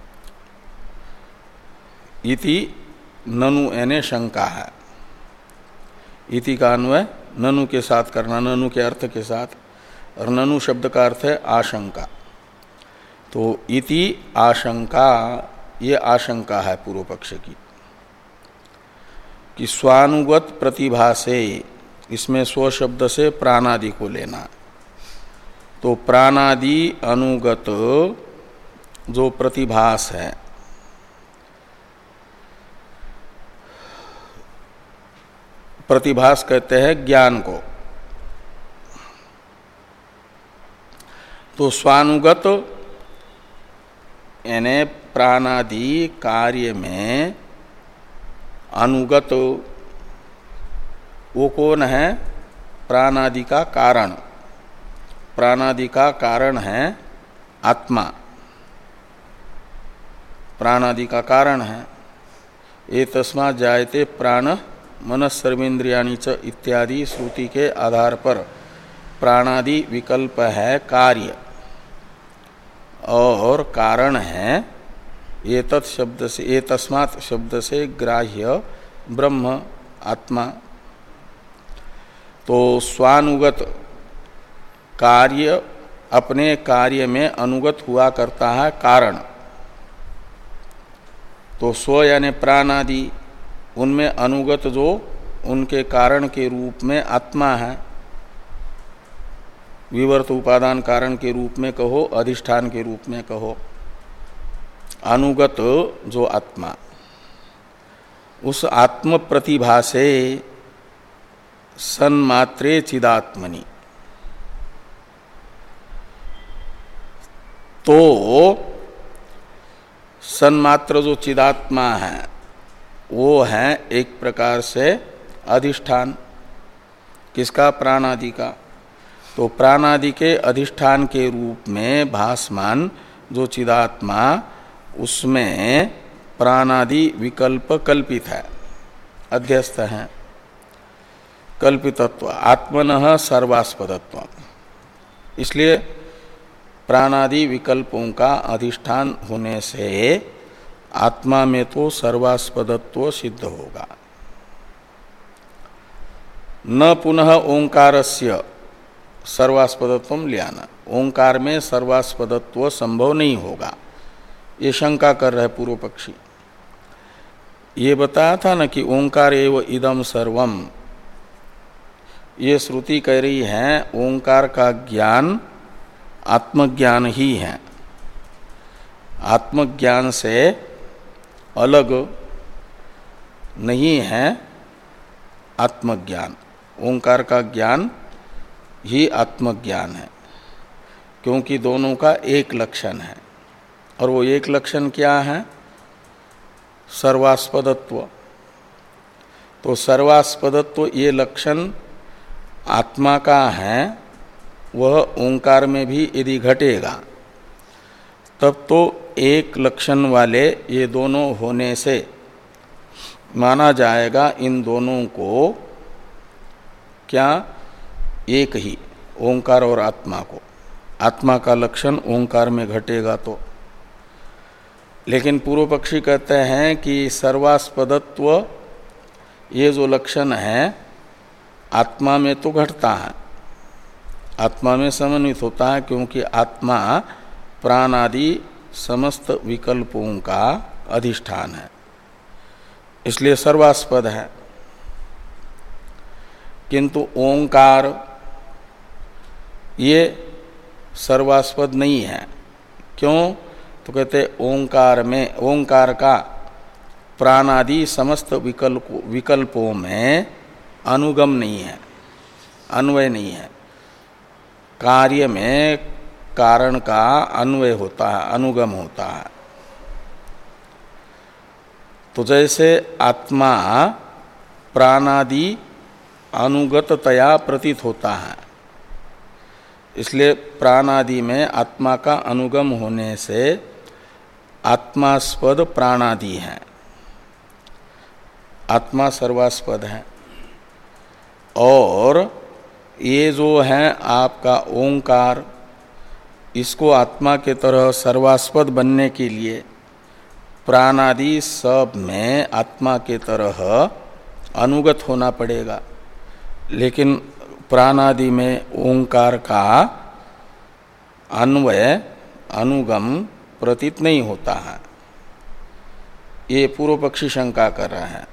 [SPEAKER 1] इति ननु यानी शंका है। इति का अन्वय ननु के साथ करना, ननु के अर्थ के साथ, और ननु शब्द का अर्थ है आशंका। तो इति आशंका, ये आशंका है पूर्व पक्ष की कि स्वानुगत प्रतिभा से, इसमें स्व शब्द से प्राणादि को लेना। तो प्राणादि अनुगत जो प्रतिभास है, प्रतिभास कहते हैं ज्ञान को, तो स्वानुगत यानी प्राणादि कार्य में अनुगत वो कौन है? प्राणादि का कारण। प्राणादि का कारण है आत्मा, प्राणादि का कारण है। ये तस्मात् जायते प्राण मनस्सर्वेन्द्रियाणि च इत्यादि श्रुति के आधार पर प्राणादि विकल्प है कार्य और कारण है ये तत् शब्द से, ये तस्मात् शब्द से ग्राह्य ब्रह्म आत्मा। तो स्वानुगत कार्य अपने कार्य में अनुगत हुआ करता है कारण। तो स्व यानी प्राणादि उनमें अनुगत जो उनके कारण के रूप में आत्मा है, विवर्त उपादान कारण के रूप में कहो, अधिष्ठान के रूप में कहो, अनुगत जो आत्मा, उस आत्म प्रतिभा से सन्मात्रे चिदात्मनि, तो सन्मात्र जो चिदात्मा है वो है एक प्रकार से अधिष्ठान। किसका? प्राणादि का। तो प्राणादि के अधिष्ठान के रूप में भासमान जो चिदात्मा, उसमें प्राणादि विकल्प कल्पित है, अध्यस्त है। कल्पितत्व आत्मनः सर्वास्पदत्व, इसलिए प्राणादि विकल्पों का अधिष्ठान होने से आत्मा में तो सर्वास्पदत्व सिद्ध होगा। न पुनः ओंकारस्य सर्वास्पदत्व लियाना, ओंकार में सर्वास्पदत्व संभव नहीं होगा, ये शंका कर रहे पूर्व पक्षी। ये बताया था ना कि ओंकार एव इदम सर्वम, ये श्रुति कह रही है ओंकार का ज्ञान आत्मज्ञान ही है, आत्मज्ञान से अलग नहीं है आत्मज्ञान। ओंकार का ज्ञान ही आत्मज्ञान है, क्योंकि दोनों का एक लक्षण है। और वो एक लक्षण क्या है? सर्वास्पदत्व। तो सर्वास्पदत्व ये लक्षण आत्मा का है, वह ओंकार में भी यदि घटेगा तब तो एक लक्षण वाले ये दोनों होने से माना जाएगा इन दोनों को क्या? एक ही, ओंकार और आत्मा को। आत्मा का लक्षण ओंकार में घटेगा तो। लेकिन पूर्व पक्षी कहते हैं कि सर्वास्पदत्व ये जो लक्षण है आत्मा में तो घटता है, आत्मा में समन्वित होता है, क्योंकि आत्मा प्राणादि समस्त विकल्पों का अधिष्ठान है, इसलिए सर्वास्पद है। किंतु ओंकार ये सर्वास्पद नहीं है। क्यों? तो कहते ओंकार में, ओंकार का प्राणादि समस्त विकल्प विकल्पों में अनुगम नहीं है, अन्वय नहीं है। कार्य में कारण का अन्वय होता है, अनुगम होता है। तो जैसे आत्मा प्राणादि अनुगततया प्रतीत होता है, इसलिए प्राणादि में आत्मा का अनुगम होने से आत्मास्पद प्राणादि है, आत्मा सर्वास्पद है। और ये जो है आपका ओंकार, इसको आत्मा के तरह सर्वास्पद बनने के लिए प्राणादि सब में आत्मा के तरह अनुगत होना पड़ेगा। लेकिन प्राणादि में ओंकार का अन्वय अनुगम प्रतीत नहीं होता है, ये पूर्व पक्षी शंका कर रहे हैं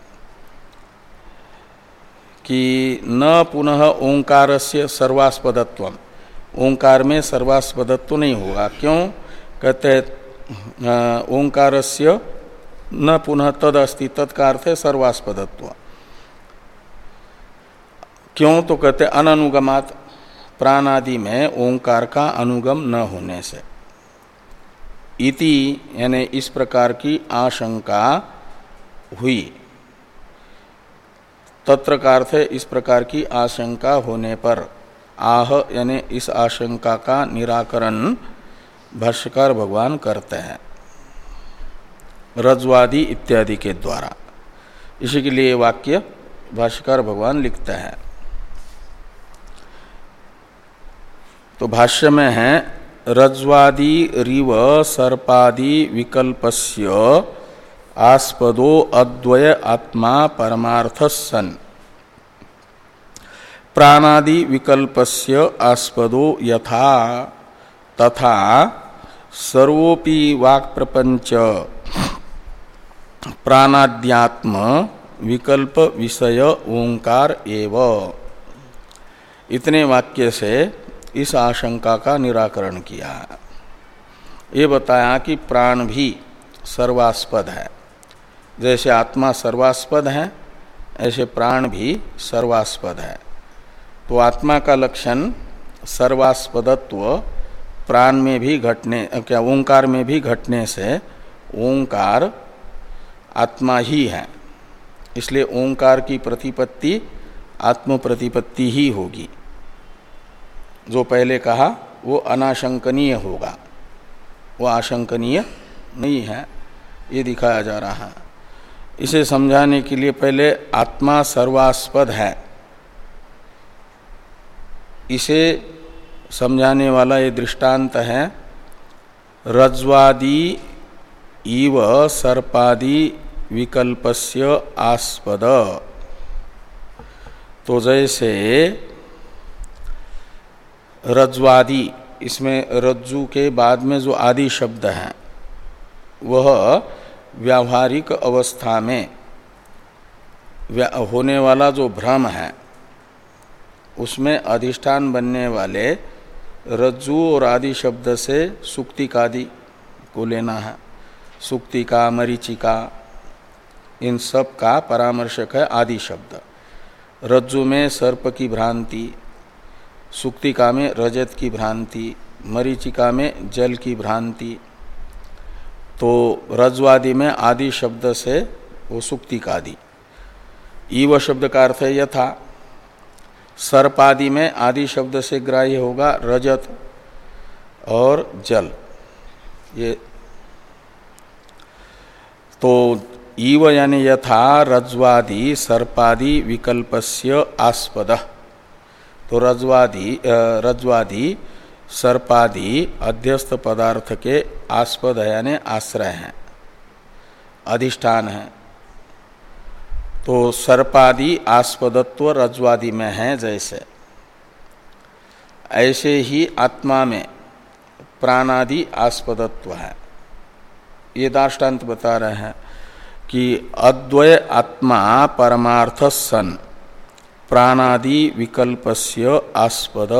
[SPEAKER 1] कि न पुनः ओंकारस्य सर्वास्पदत्वम, ओंकार में सर्वास्पदत्व नहीं होगा। क्यों? कहते ओंकारस्य न पुनः तद अस्ति, तद का अर्थ है सर्वास्पदत्व। क्यों? तो कहते अननुगमात, प्राणादि में ओंकार का अनुगम न होने से। इति यानी इस प्रकार की आशंका हुई। तत्र का अर्थ है इस प्रकार की आशंका होने पर, आह यानी इस आशंका का निराकरण भाष्यकार भगवान करते हैं रज्वादि इत्यादि के द्वारा। इसी के लिए वाक्य भाष्यकार भगवान लिखते हैं। तो भाष्य में है रज्वादि रिव सर्पादि विकल्पस्य आस्पदो अद्वय आत्मा परमार्थस्सन प्राणादि विकल्पस्य आस्पदो यथा तथा सर्वोपि वाक् प्रपंच प्राणाद्यात्म विकल्प विषय ओंकार एव। इतने वाक्य से इस आशंका का निराकरण किया है। ये बताया कि प्राण भी सर्वास्पद है, जैसे आत्मा सर्वास्पद है ऐसे प्राण भी सर्वास्पद है। तो आत्मा का लक्षण सर्वास्पदत्व प्राण में भी घटने क्या ओंकार में भी घटने से ओंकार आत्मा ही है, इसलिए ओंकार की प्रतिपत्ति आत्म प्रतिपत्ति ही होगी। जो पहले कहा वो अनाशंकनीय होगा, वो आशंकनीय नहीं है, ये दिखाया जा रहा है। इसे समझाने के लिए पहले आत्मा सर्वास्पद है, इसे समझाने वाला ये दृष्टांत है रज्वादि इव सर्पादि विकल्पस्य आस्पद। तो जैसे रज्वादि, इसमें रज्जु के बाद में जो आदि शब्द है वह व्यावहारिक अवस्था में होने वाला जो भ्रम है उसमें अधिष्ठान बनने वाले रज्जु और आदि शब्द से सुक्तिकादि को लेना है। सुक्तिका, मरीचिका, इन सब का परामर्शक है आदि शब्द। रज्जु में सर्प की भ्रांति, सुक्तिका में रजत की भ्रांति, मरीचिका में जल की भ्रांति। तो रज्वादि में आदि शब्द से वो सुक्तिकादि। ईव शब्द का अर्थ है यथा। सर्पादि में आदि शब्द से ग्राह्य होगा रजत और जल। ये तो ईव यानी यथा रज्वादि सर्पादि विकल्पस्य आस्पद। तो रज्वादि रज्वादि सर्पादि अध्यस्त पदार्थ के आस्पद यानी आश्रय हैं, अधिष्ठान है। तो सर्पादि आस्पदत्व रज्वादि में है, जैसे ऐसे ही आत्मा में प्राणादि आस्पदत्व है। ये दाष्टान्त बता रहे हैं कि अद्वय आत्मा परमार्थ सन प्राणादि विकल्पस्य आस्पद।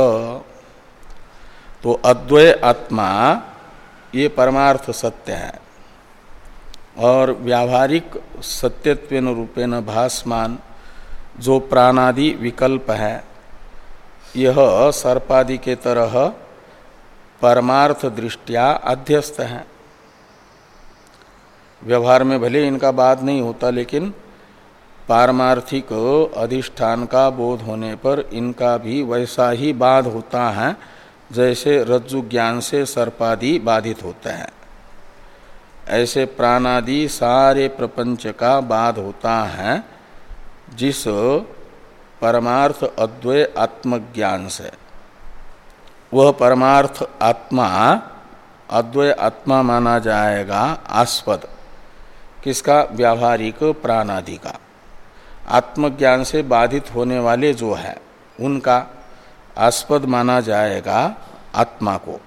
[SPEAKER 1] तो अद्वय आत्मा ये परमार्थ सत्य है और व्यावहारिक सत्यत्वेन रूपेण भासमान जो प्राणादि विकल्प है यह सर्पादि के तरह परमार्थ दृष्टिया अध्यस्त है। व्यवहार में भले इनका बाध नहीं होता, लेकिन पारमार्थिक अधिष्ठान का बोध होने पर इनका भी वैसा ही बाध होता है जैसे रज्जु ज्ञान से सर्पादि बाधित होते हैं। ऐसे प्राणादि सारे प्रपंच का बाध होता है जिस परमार्थ अद्वय आत्मज्ञान से। वह परमार्थ आत्मा अद्वय आत्मा माना जाएगा आस्पद। किसका? व्यावहारिक प्राणादि का। आत्मज्ञान से बाधित होने वाले जो है उनका आस्पद माना जाएगा आत्मा को।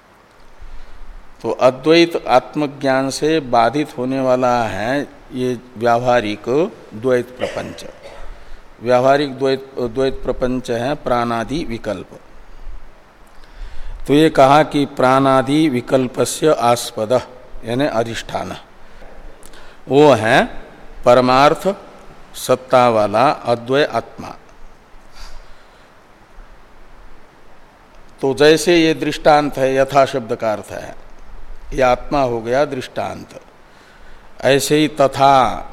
[SPEAKER 1] तो अद्वैत आत्मज्ञान से बाधित होने वाला है ये व्यावहारिक द्वैत प्रपंच। व्यावहारिक द्वैत द्वैत प्रपंच है प्राणादि विकल्प। तो ये कहा कि प्राणादि विकल्पस्य आस्पद यानी अधिष्ठान, वो है परमार्थ सत्ता वाला अद्वय आत्मा। तो जैसे ये दृष्टांत है, यथा शब्द का अर्थ है ये आत्मा हो गया दृष्टांत। ऐसे ही तथा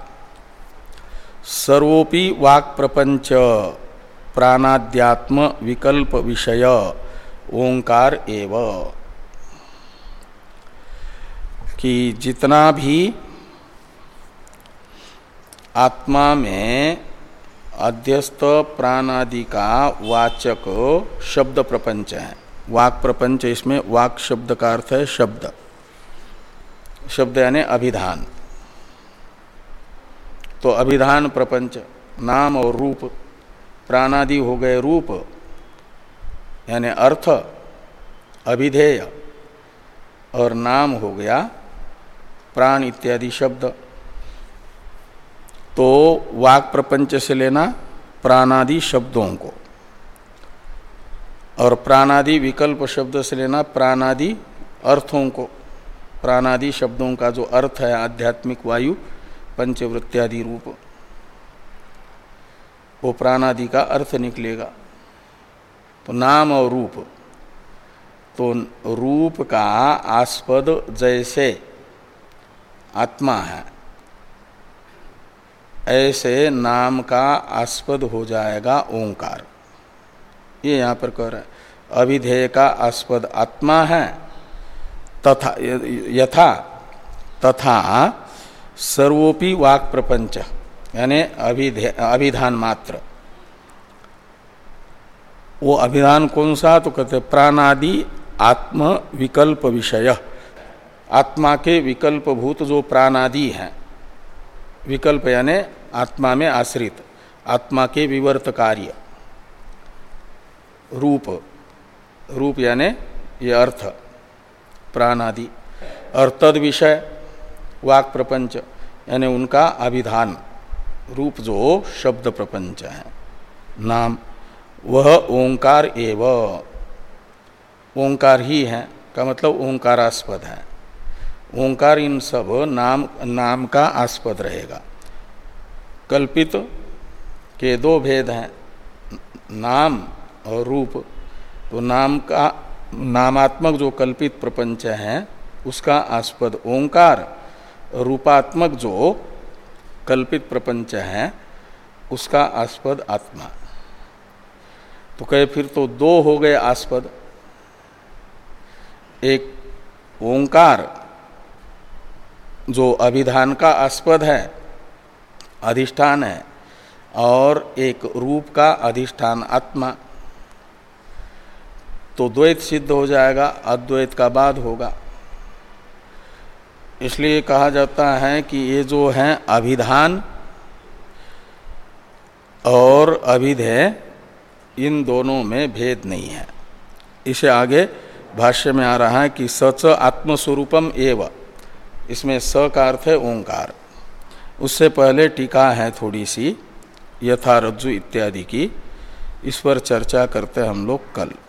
[SPEAKER 1] सर्वोपि वाक् प्रपंच प्राणाद्यात्म विकल्प विषय ओंकार एव, कि जितना भी आत्मा में अध्यस्त प्राणादि का वाचक शब्द प्रपंच है। वाक् प्रपंच, इसमें वाक् शब्द का अर्थ है शब्द, शब्द यानी अभिधान। तो अभिधान प्रपंच नाम और रूप, प्राणादि हो गए रूप यानी अर्थ अभिधेय, और नाम हो गया प्राण इत्यादि शब्द। तो वाक् प्रपंच से लेना प्राणादि शब्दों को, और प्राणादि विकल्प शब्द से लेना प्राणादि अर्थों को। प्राणादि शब्दों का जो अर्थ है आध्यात्मिक वायु पंचवृत्त्यादि रूप, वो प्राणादि का अर्थ निकलेगा। तो नाम और रूप, तो रूप का आस्पद जैसे आत्मा है, ऐसे नाम का आस्पद हो जाएगा ओंकार। ये यहाँ पर कह रहा है अभिधेय का आस्पद आत्मा है, तथा यथा तथा सर्वोपि वाक् प्रपंच यानी अभिधान मात्र। वो अभिधान कौन सा? तो कहते प्राणादि आत्म विकल्प विषय, आत्मा के विकल्प भूत जो प्राणादि हैं, विकल्प यानी आत्मा में आश्रित, आत्मा के विवर्त कार्य, रूप, रूप यानी ये अर्थ प्राणादि, और तद विषय वाक् प्रपंच यानी उनका अभिधान रूप जो शब्द प्रपंच है नाम, वह ओंकार एव, ओंकार ही है का मतलब ओंकारास्पद है। ओंकार इन सब नाम नाम का आस्पद रहेगा। कल्पित के दो भेद हैं, नाम और रूप। तो नाम का नामात्मक जो कल्पित प्रपंच है उसका आस्पद ओंकार, रूपात्मक जो कल्पित प्रपंच है उसका आस्पद आत्मा। तो कहे फिर तो दो हो गए आस्पद, एक ओंकार जो अभिधान का आस्पद है, अधिष्ठान है, और एक रूप का अधिष्ठान आत्मा। तो द्वैत सिद्ध हो जाएगा, अद्वैत का बाद होगा। इसलिए कहा जाता है कि ये जो है अभिधान और अभिधेय, इन दोनों में भेद नहीं है। इसे आगे भाष्य में आ रहा है कि सच आत्मस्वरूपम एव, इसमें स का अर्थ है ओंकार। उससे पहले टीका है थोड़ी सी यथा रज्जु इत्यादि की, इस पर चर्चा करते हम लोग कल।